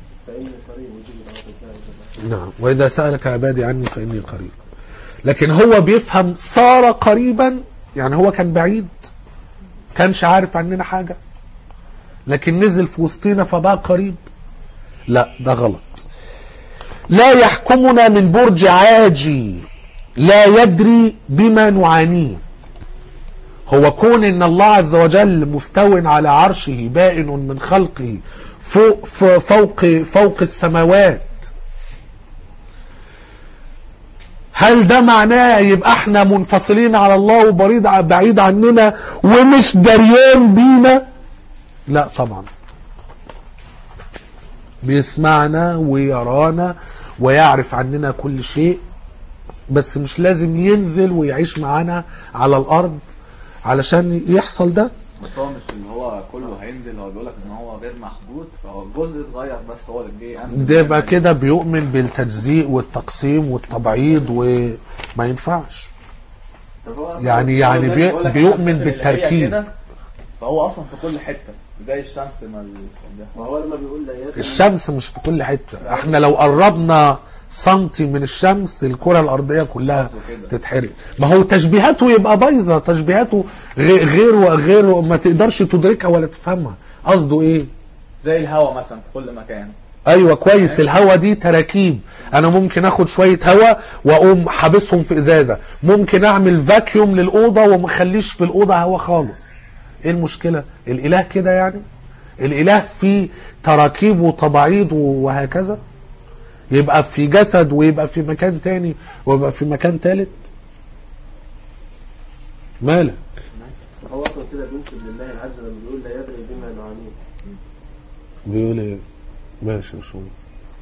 نعم، وإذا سألك عبادي عني فإني قريب. لكن هو بيفهم صار قريبا، يعني هو كان بعيد، كانش عارف عننا حاجة، لكن نزل في وسطنا فبقى قريب. لا، ده غلط. لا يحكمنا من برج عاجي، لا يدري بما نعانيه. هو كون ان الله عز وجل مستو على عرشه بائن من خلقه فوق فوق فوق السماوات، هل ده معناه يبقى احنا منفصلين على الله وبعيد بعيد عننا ومش دريان بينا؟ لا طبعا، بيسمعنا ويرانا ويعرف عننا كل شيء، بس مش لازم ينزل ويعيش معانا على الارض علشان يحصل ده. بس هو مش ان هو كله هينزل، هو بيقول لك ان هو غير محدود، فهو الجزء اتغير بس هو اللي جه. ده يبقى كده بيؤمن بالتجزيء والتقسيم والتبعيض، وما ينفعش. يعني يعني بي بيؤمن بالتركيب. فهو اصلا في كل حته زي الشمس. ما هو لما بيقول لا، الشمس مش في كل حته. احنا لو قربنا سنتي من الشمس الكرة الأرضية كلها تتحرق. ما هو تشبيهاته يبقى بايظة، تشبيهاته غير وغير ما تقدرش تدركها ولا تفهمها. قصده ايه؟ زي الهواء مثلا في كل مكان. ايوه كويس. الهواء دي تراكيب، انا ممكن اخد شوية هواء واقوم حابسهم في ازازة، ممكن اعمل فاكيوم للأوضة ومخليش في الأوضة هواء خالص. ايه المشكلة؟ الاله كده يعني؟ الاله فيه تراكيب وتبعيض وهكذا، يبقى في جسد ويبقى في مكان تاني ويبقى في مكان تالت. مالك؟ هو اصلا كده بينسب لله العز لما بيقول لا يدري بما نعانيه. بيقول ايه؟ ماشي مش مهم.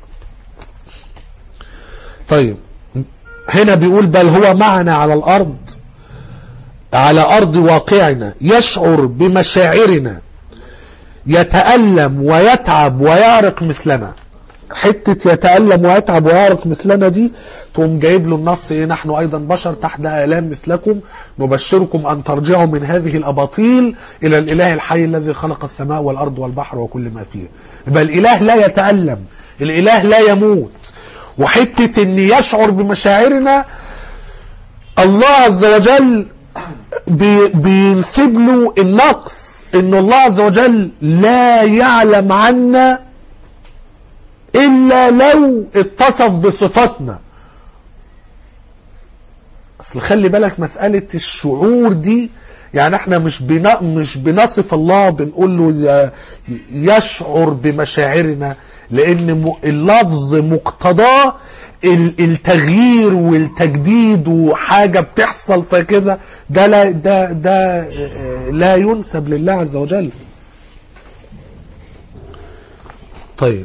طيب هنا بيقول بل هو معنا على الارض، على ارض واقعنا، يشعر بمشاعرنا، يتألم ويتعب ويعرق مثلنا. حتة يتألم ويتعب ويعرق مثلنا دي تقوم جايب له النص ايه نحن ايضا بشر تحت آلام مثلكم نبشركم ان ترجعوا من هذه الاباطيل الى الاله الحي الذي خلق السماء والارض والبحر وكل ما فيه. يبقى الاله لا يتألم، الاله لا يموت. وحتة ان يشعر بمشاعرنا الله عز وجل بي بينسب له النقص، ان الله عز وجل لا يعلم عنا الا لو اتصف بصفاتنا. اصل خلي بالك مسألة الشعور دي يعني احنا مش بنا مش بنصف الله بنقول له يشعر بمشاعرنا، لان اللفظ مقتضاه التغيير والتجديد وحاجة بتحصل فكذا، ده لا ده ده لا ينسب لله عز وجل. طيب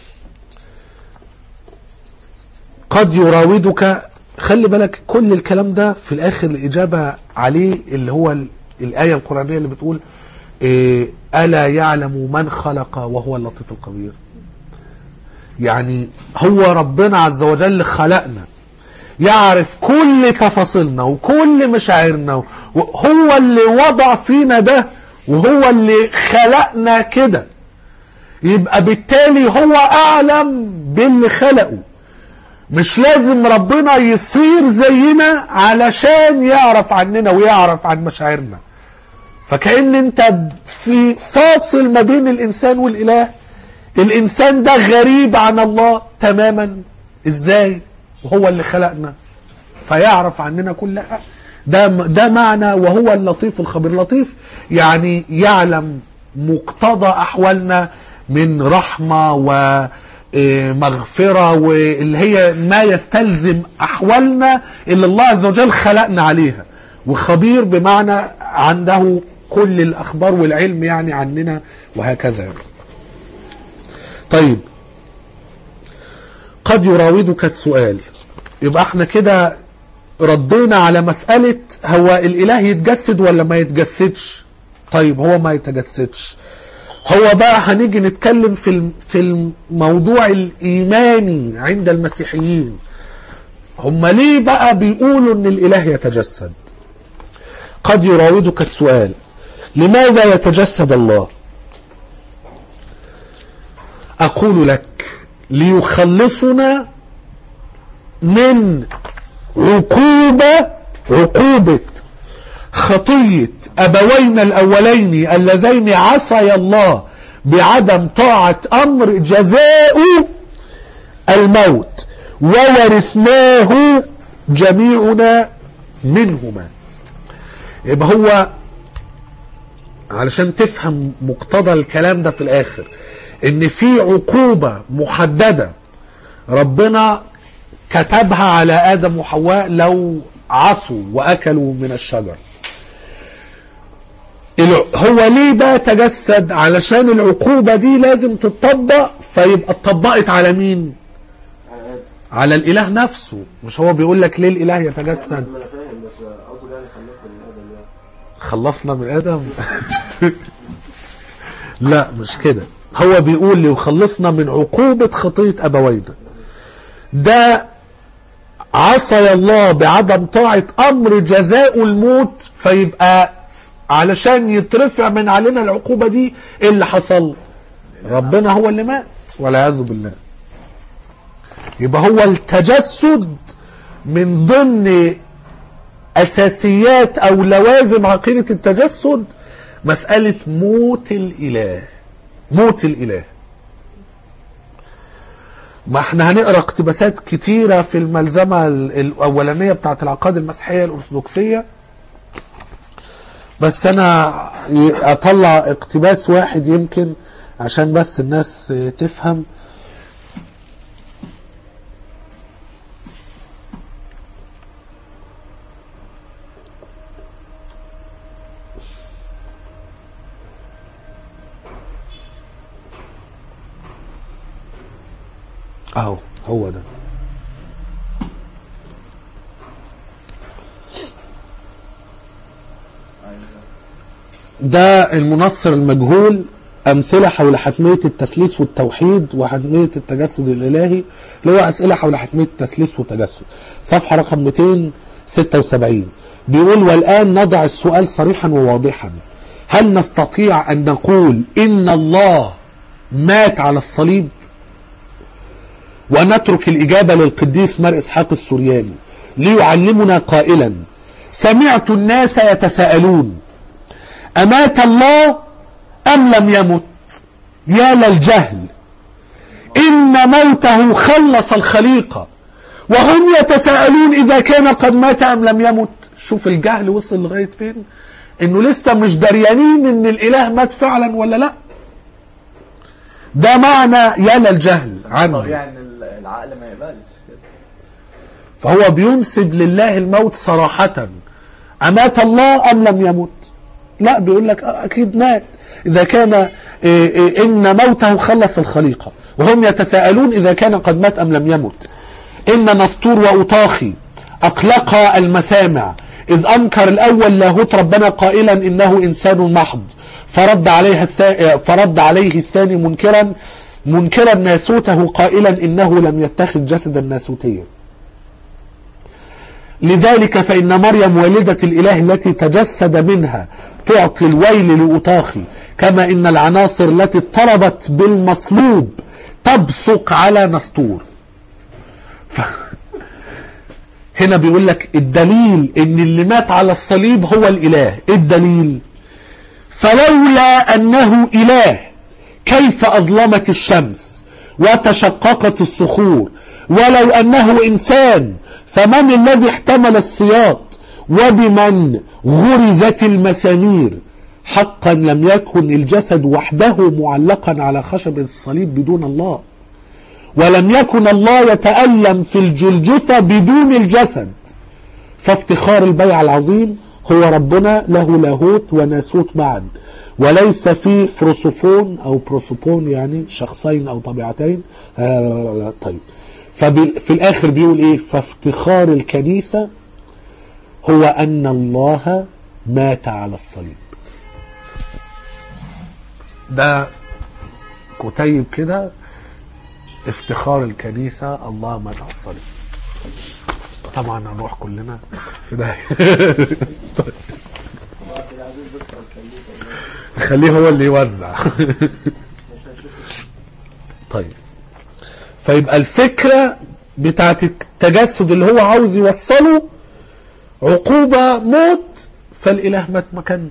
قد يراودك، خلي بالك كل الكلام ده في الاخر الاجابة عليه اللي هو الآية القرآنية اللي بتقول إيه ألا يعلم من خلق وهو اللطيف الخبير. يعني هو ربنا عز وجل خلقنا، يعرف كل تفاصيلنا وكل مشاعرنا، وهو اللي وضع فينا ده وهو اللي خلقنا كده، يبقى بالتالي هو أعلم باللي خلقه. مش لازم ربنا يصير زينا علشان يعرف عننا ويعرف عن مشاعرنا. فكأن انت في فاصل ما بين الإنسان والإله. الإنسان ده غريب عن الله تماما، إزاي وهو اللي خلقنا فيعرف عننا كل حاجة. ده ده معنى وهو اللطيف الخبير. لطيف يعني يعلم مقتضى أحوالنا من رحمة ومغفرة، واللي هي ما يستلزم أحوالنا اللي الله عز وجل خلقنا عليها. وخبير بمعنى عنده كل الأخبار والعلم يعني عننا وهكذا. طيب قد يراودك السؤال، يبقى احنا كده ردينا على مسألة هو الإله يتجسد ولا ما يتجسدش. طيب هو ما يتجسدش، هو بقى هنيجي نتكلم في في الموضوع الإيماني عند المسيحيين. هم ليه بقى بيقولوا ان الإله يتجسد؟ قد يراودك السؤال لماذا يتجسد الله؟ أقول لك ليخلصنا من عقوبة عقوبة خطية أبوينا الأولين اللذين عصيا الله بعدم طاعة أمر جزاء الموت وورثناه جميعنا منهما. يبقى هو علشان تفهم مقتضى الكلام ده في الآخر ان في عقوبة محددة ربنا كتبها على آدم وحواء لو عصوا وأكلوا من الشجر. هو ليه بقى تجسد؟ علشان العقوبة دي لازم تتطبق، فيبقى اتطبقت على مين؟ على الإله نفسه. مش هو بيقول لك ليه الإله يتجسد؟ خلصنا من آدم لا مش كده، هو بيقول لي وخلصنا من عقوبة خطية أبوينا. ده عصي الله بعدم طاعة أمر جزاء الموت، فيبقى علشان يترفع من علينا العقوبة دي إيه اللي حصل؟ ربنا هو اللي مات والعياذ بالله. يبقى هو التجسد من ضمن أساسيات أو لوازم عقيدة التجسد مسألة موت الإله. موت الإله. ما احنا هنقرأ اقتباسات كتيرة في الملزمة الأولانية بتاعت العقائد المسيحية الأرثوذكسية، بس أنا أطلع اقتباس واحد يمكن عشان بس الناس تفهم. اهو هو ده. ده المنصر المجهول أمثلة حول حتمية التثليث والتوحيد وحتمية التجسد الإلهي، اللي هو أسئلة حول حتمية التثليث والتجسد، صفحة رقم مئتين وستة وسبعين. بيقول: والآن نضع السؤال صريحا وواضحا، هل نستطيع أن نقول إن الله مات على الصليب؟ ونترك الإجابة للقديس مار إسحاق السورياني ليعلمنا قائلا: سمعت الناس يتساءلون أمات الله أم لم يمت؟ يا للجهل، إن موته خلص الخليقة وهم يتساءلون إذا كان قد مات أم لم يمت. شوف الجهل وصل لغاية فين، إنه لسه مش دريانين إن الإله مات فعلا ولا لا. ده معنى يا للجهل عنه. طبيعي ان العقل ما يقبلش. فهو بينسب لله الموت صراحة. أمات الله أم لم يمت؟ لا، بيقول لك أكيد مات إذا كان إن موته خلص الخليقة وهم يتساءلون إذا كان قد مات أم لم يمت. إن نسطور وأوطاخي أقلقا المسامع إذ أنكر الأول لاهوت ربنا قائلا إنه إنسان محض، فرد عليه الثاني فرد عليه الثاني منكرا منكرا ناسوته قائلا إنه لم يتخذ جسدا ناسوتيا. لذلك فإن مريم والدة الإله التي تجسد منها تعطي الويل لأوطاخي، كما إن العناصر التي اضطربت بالمصلوب تبصق على نسطور. ف... هنا بيقول لك الدليل إن اللي مات على الصليب هو الإله. الدليل: فلولا أنه إله كيف أظلمت الشمس وتشققت الصخور، ولو أنه إنسان فمن الذي احتمل السياط وبمن غرزت المسامير؟ حقا لم يكن الجسد وحده معلقا على خشب الصليب بدون الله، ولم يكن الله يتألم في الجلجثة بدون الجسد. فافتخار البيع العظيم هو ربنا له لاهوت وناسوت معا، وليس في فروسوفون أو بروسوبون يعني شخصين أو طبيعتين. لا لا لا لا. طيب، ففي الآخر بيقول إيه؟ فافتخار الكنيسة هو أن الله مات على الصليب. ده كتيب كده، افتخار الكنيسة الله مات على الصليب. طبعا هنروح كلنا في ده. خليه هو اللي يوزع. طيب، فيبقى الفكرة بتاعت التجسد اللي هو عاوز يوصله عقوبة موت، فالإله مات مكاننا.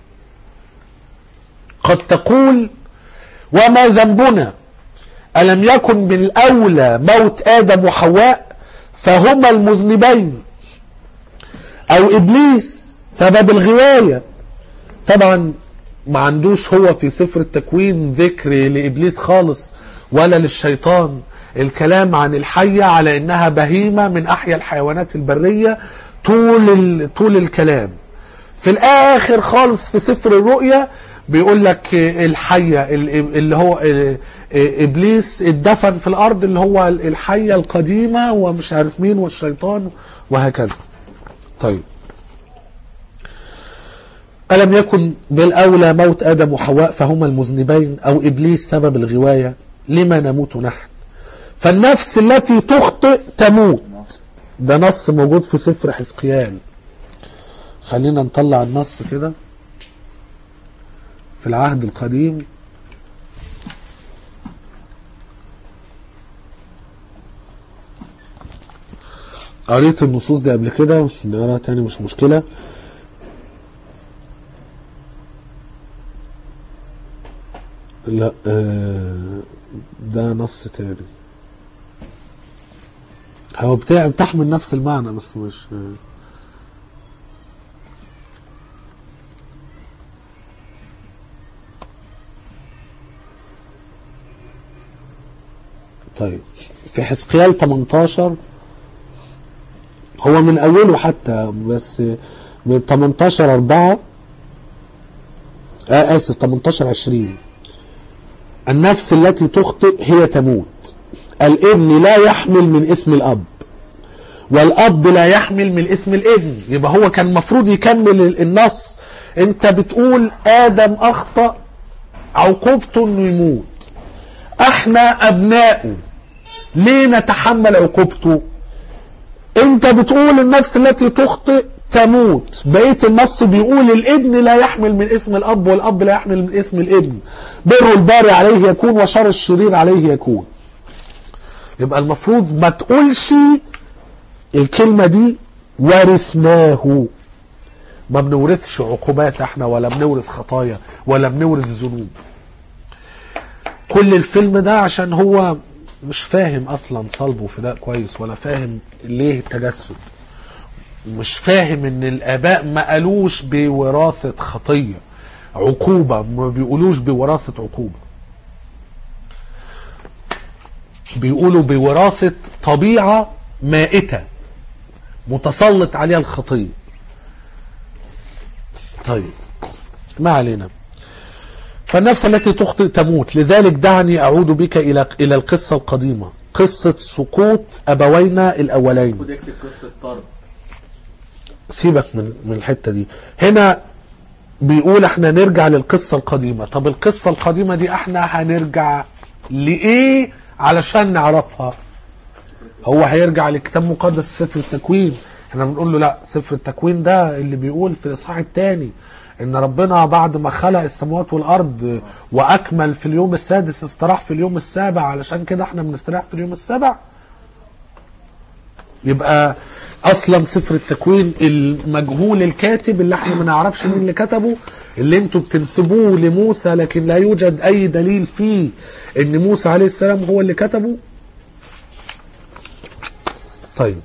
قد تقول: وما ذنبنا؟ ألم يكن من الأولى موت آدم وحواء فهما المذنبين، أو إبليس سبب الغواية. طبعا ما عندوش هو في سفر التكوين ذكر لإبليس خالص ولا للشيطان. الكلام عن الحية على إنها بهيمة من أحيا الحيوانات البرية طول طول الكلام. في الآخر خالص في سفر الرؤيا بيقول لك الحية اللي هو إبليس اتدفن في الأرض، اللي هو الحية القديمة ومش عارف مين والشيطان وهكذا. طيب، ألم يكن بالأولى موت آدم وحواء فهما المذنبين، أو إبليس سبب الغواية؟ لما نموت نحن؟ فالنفس التي تخطئ تموت. ده نص موجود في سفر حزقيال. خلينا نطلع النص كده في العهد القديم. قريت النصوص دي قبل كده بس نقراها تاني مش مشكلة. لا ده نص تاني، هو بتاع بتحمل نفس المعنى بس مش طيب. في حزقيال تمنتاشر، هو من أوله حتى بس من تمنتاشر أربعة آه آسف تمنتاشر عشرين: النفس التي تخطئ هي تموت، الابن لا يحمل من اسم الأب، والأب لا يحمل من اسم الابن. يبقى هو كان مفروض يكمل النص. انت بتقول آدم أخطأ عقوبته انه يموت، احنا ابنائه ليه نتحمل عقوبته؟ انت بتقول النفس التي تخطئ تموت، بقية النص بيقول الابن لا يحمل من اسم الاب والاب لا يحمل من اسم الابن، بر الباري عليه يكون وشر الشرير عليه يكون. يبقى المفروض ما تقولش الكلمة دي ورثناه، ما بنورثش عقوبات احنا، ولا بنورث خطايا، ولا بنورث ذنوب. كل الفيلم ده عشان هو مش فاهم اصلا صلب وفداء كويس، ولا فاهم ليه التجسد، مش فاهم ان الاباء ما قالوش بوراثة خطية عقوبة، ما بيقولوش بوراثة عقوبة، بيقولوا بوراثة طبيعة مائتة متسلط عليها الخطية. طيب ما علينا. فالنفس التي تخطئ تموت، لذلك دعني أعود بك إلى إلى القصة القديمة، قصة سقوط أبوينا الأولين. خد اكتب قصة طرد. سيبك من من الحتة دي. هنا بيقول احنا نرجع للقصة القديمة. طب القصة القديمة دي احنا هنرجع لإيه علشان نعرفها؟ هو هيرجع لكتاب مقدس سفر التكوين. احنا بنقول له لا، سفر التكوين ده اللي بيقول في الإصحاح الثاني ان ربنا بعد ما خلق السماوات والارض واكمل في اليوم السادس استراح في اليوم السابع، علشان كده احنا بنستريح في اليوم السابع. يبقى اصلا سفر التكوين المجهول الكاتب اللي احنا ما نعرفش مين اللي كتبه، اللي انتوا بتنسبوه لموسى لكن لا يوجد اي دليل فيه ان موسى عليه السلام هو اللي كتبه. طيب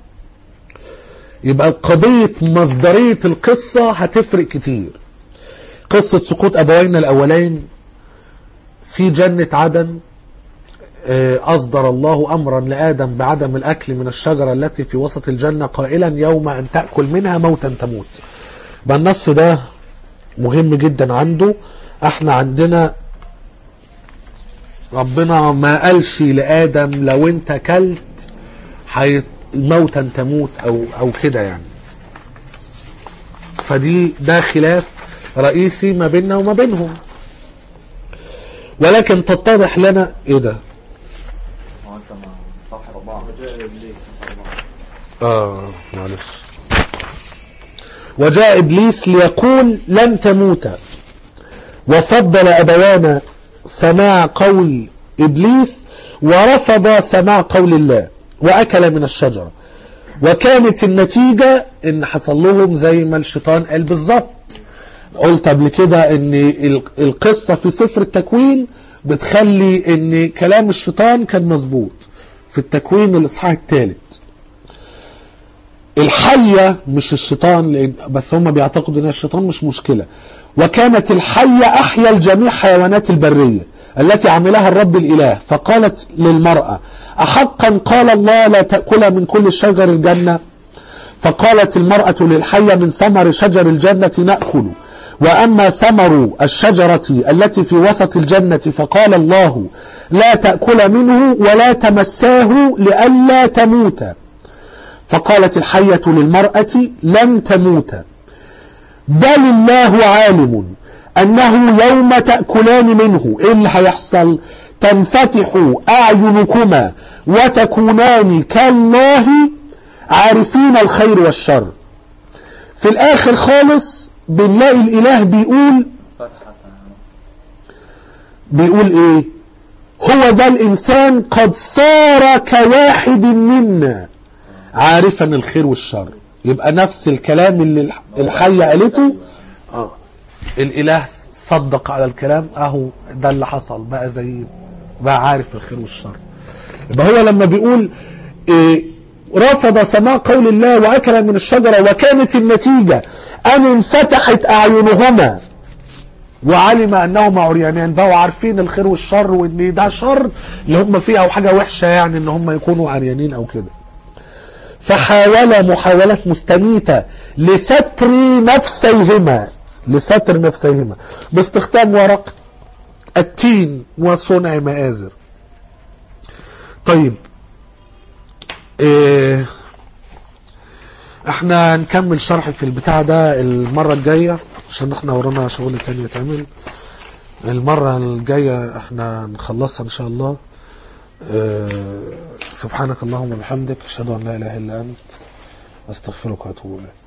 يبقى قضية مصدرية القصة هتفرق كتير. قصة سقوط أبوينا الأولين في جنة عدن، أصدر الله أمرا لآدم بعدم الأكل من الشجرة التي في وسط الجنة قائلا يوم أن تأكل منها موتا تموت. بقى النص ده مهم جدا عنده. احنا عندنا ربنا ما قالش لآدم لو انت كلت حيت موتا تموت او او كده يعني. فدي ده خلاف رئيسي ما بيننا وما بينهم، ولكن تتضح لنا ايه ده. هو انت ما صفحة أربعة. اه معلش. وجاء ابليس ليقول لن تموت، وفضل ابوانا سماع قول ابليس ورفض سماع قول الله واكل من الشجرة، وكانت النتيجة ان حصل لهم زي ما الشيطان قال بالظبط. قلت قبل كده ان القصة في سفر التكوين بتخلي ان كلام الشيطان كان مظبوط. في التكوين الاصحاح الثالث الحية مش الشيطان، بس هم بيعتقدوا ان الشيطان مش مشكلة. وكانت الحية احيا الجميع حيوانات البرية التي عملها الرب الإله، فقالت للمرأة أحقا قال الله لا تأكل من كل شجر الجنة؟ فقالت المرأة للحية من ثمر شجر الجنة نأكل، وأما ثمر الشجرة التي في وسط الجنة فقال الله لا تأكل منه ولا تمساه لئلا تموت. فقالت الحية للمرأة لن تموت، بل الله عالم أنه يوم تأكلان منه إيه اللي هيحصل؟ تنفتح أعينكما وتكونان كالله عارفين الخير والشر. في الآخر خالص بنلاقي الإله بيقول بيقول إيه؟ هو ذا الإنسان قد صار كواحد منا عارفا الخير والشر. يبقى نفس الكلام اللي الحية قالته آه. الإله صدق على الكلام، اهو ده اللي حصل، بقى زي بقى عارف الخير والشر. يبقى هو لما بيقول إيه رفض سماع قول الله واكل من الشجرة وكانت النتيجة ان انفتحت اعينهما وعلم انهما عريانان، بقوا عارفين الخير والشر وان ده شر اللي هم فيه او حاجة وحشة يعني ان هم يكونوا عريانين او كده. فحاول محاولات مستميتة لستر نفسيهما لستر نفسيهما باستخدام ورق التين وصنع مآزر. طيب إيه احنا نكمل شرح في البتاع ده المرة الجاية عشان احنا ورانا شغل تاني يتعمل. المرة الجاية احنا نخلصها ان شاء الله. اه سبحانك اللهم وبحمدك اشهد ان لا اله الا انت استغفرك واتوب اليك.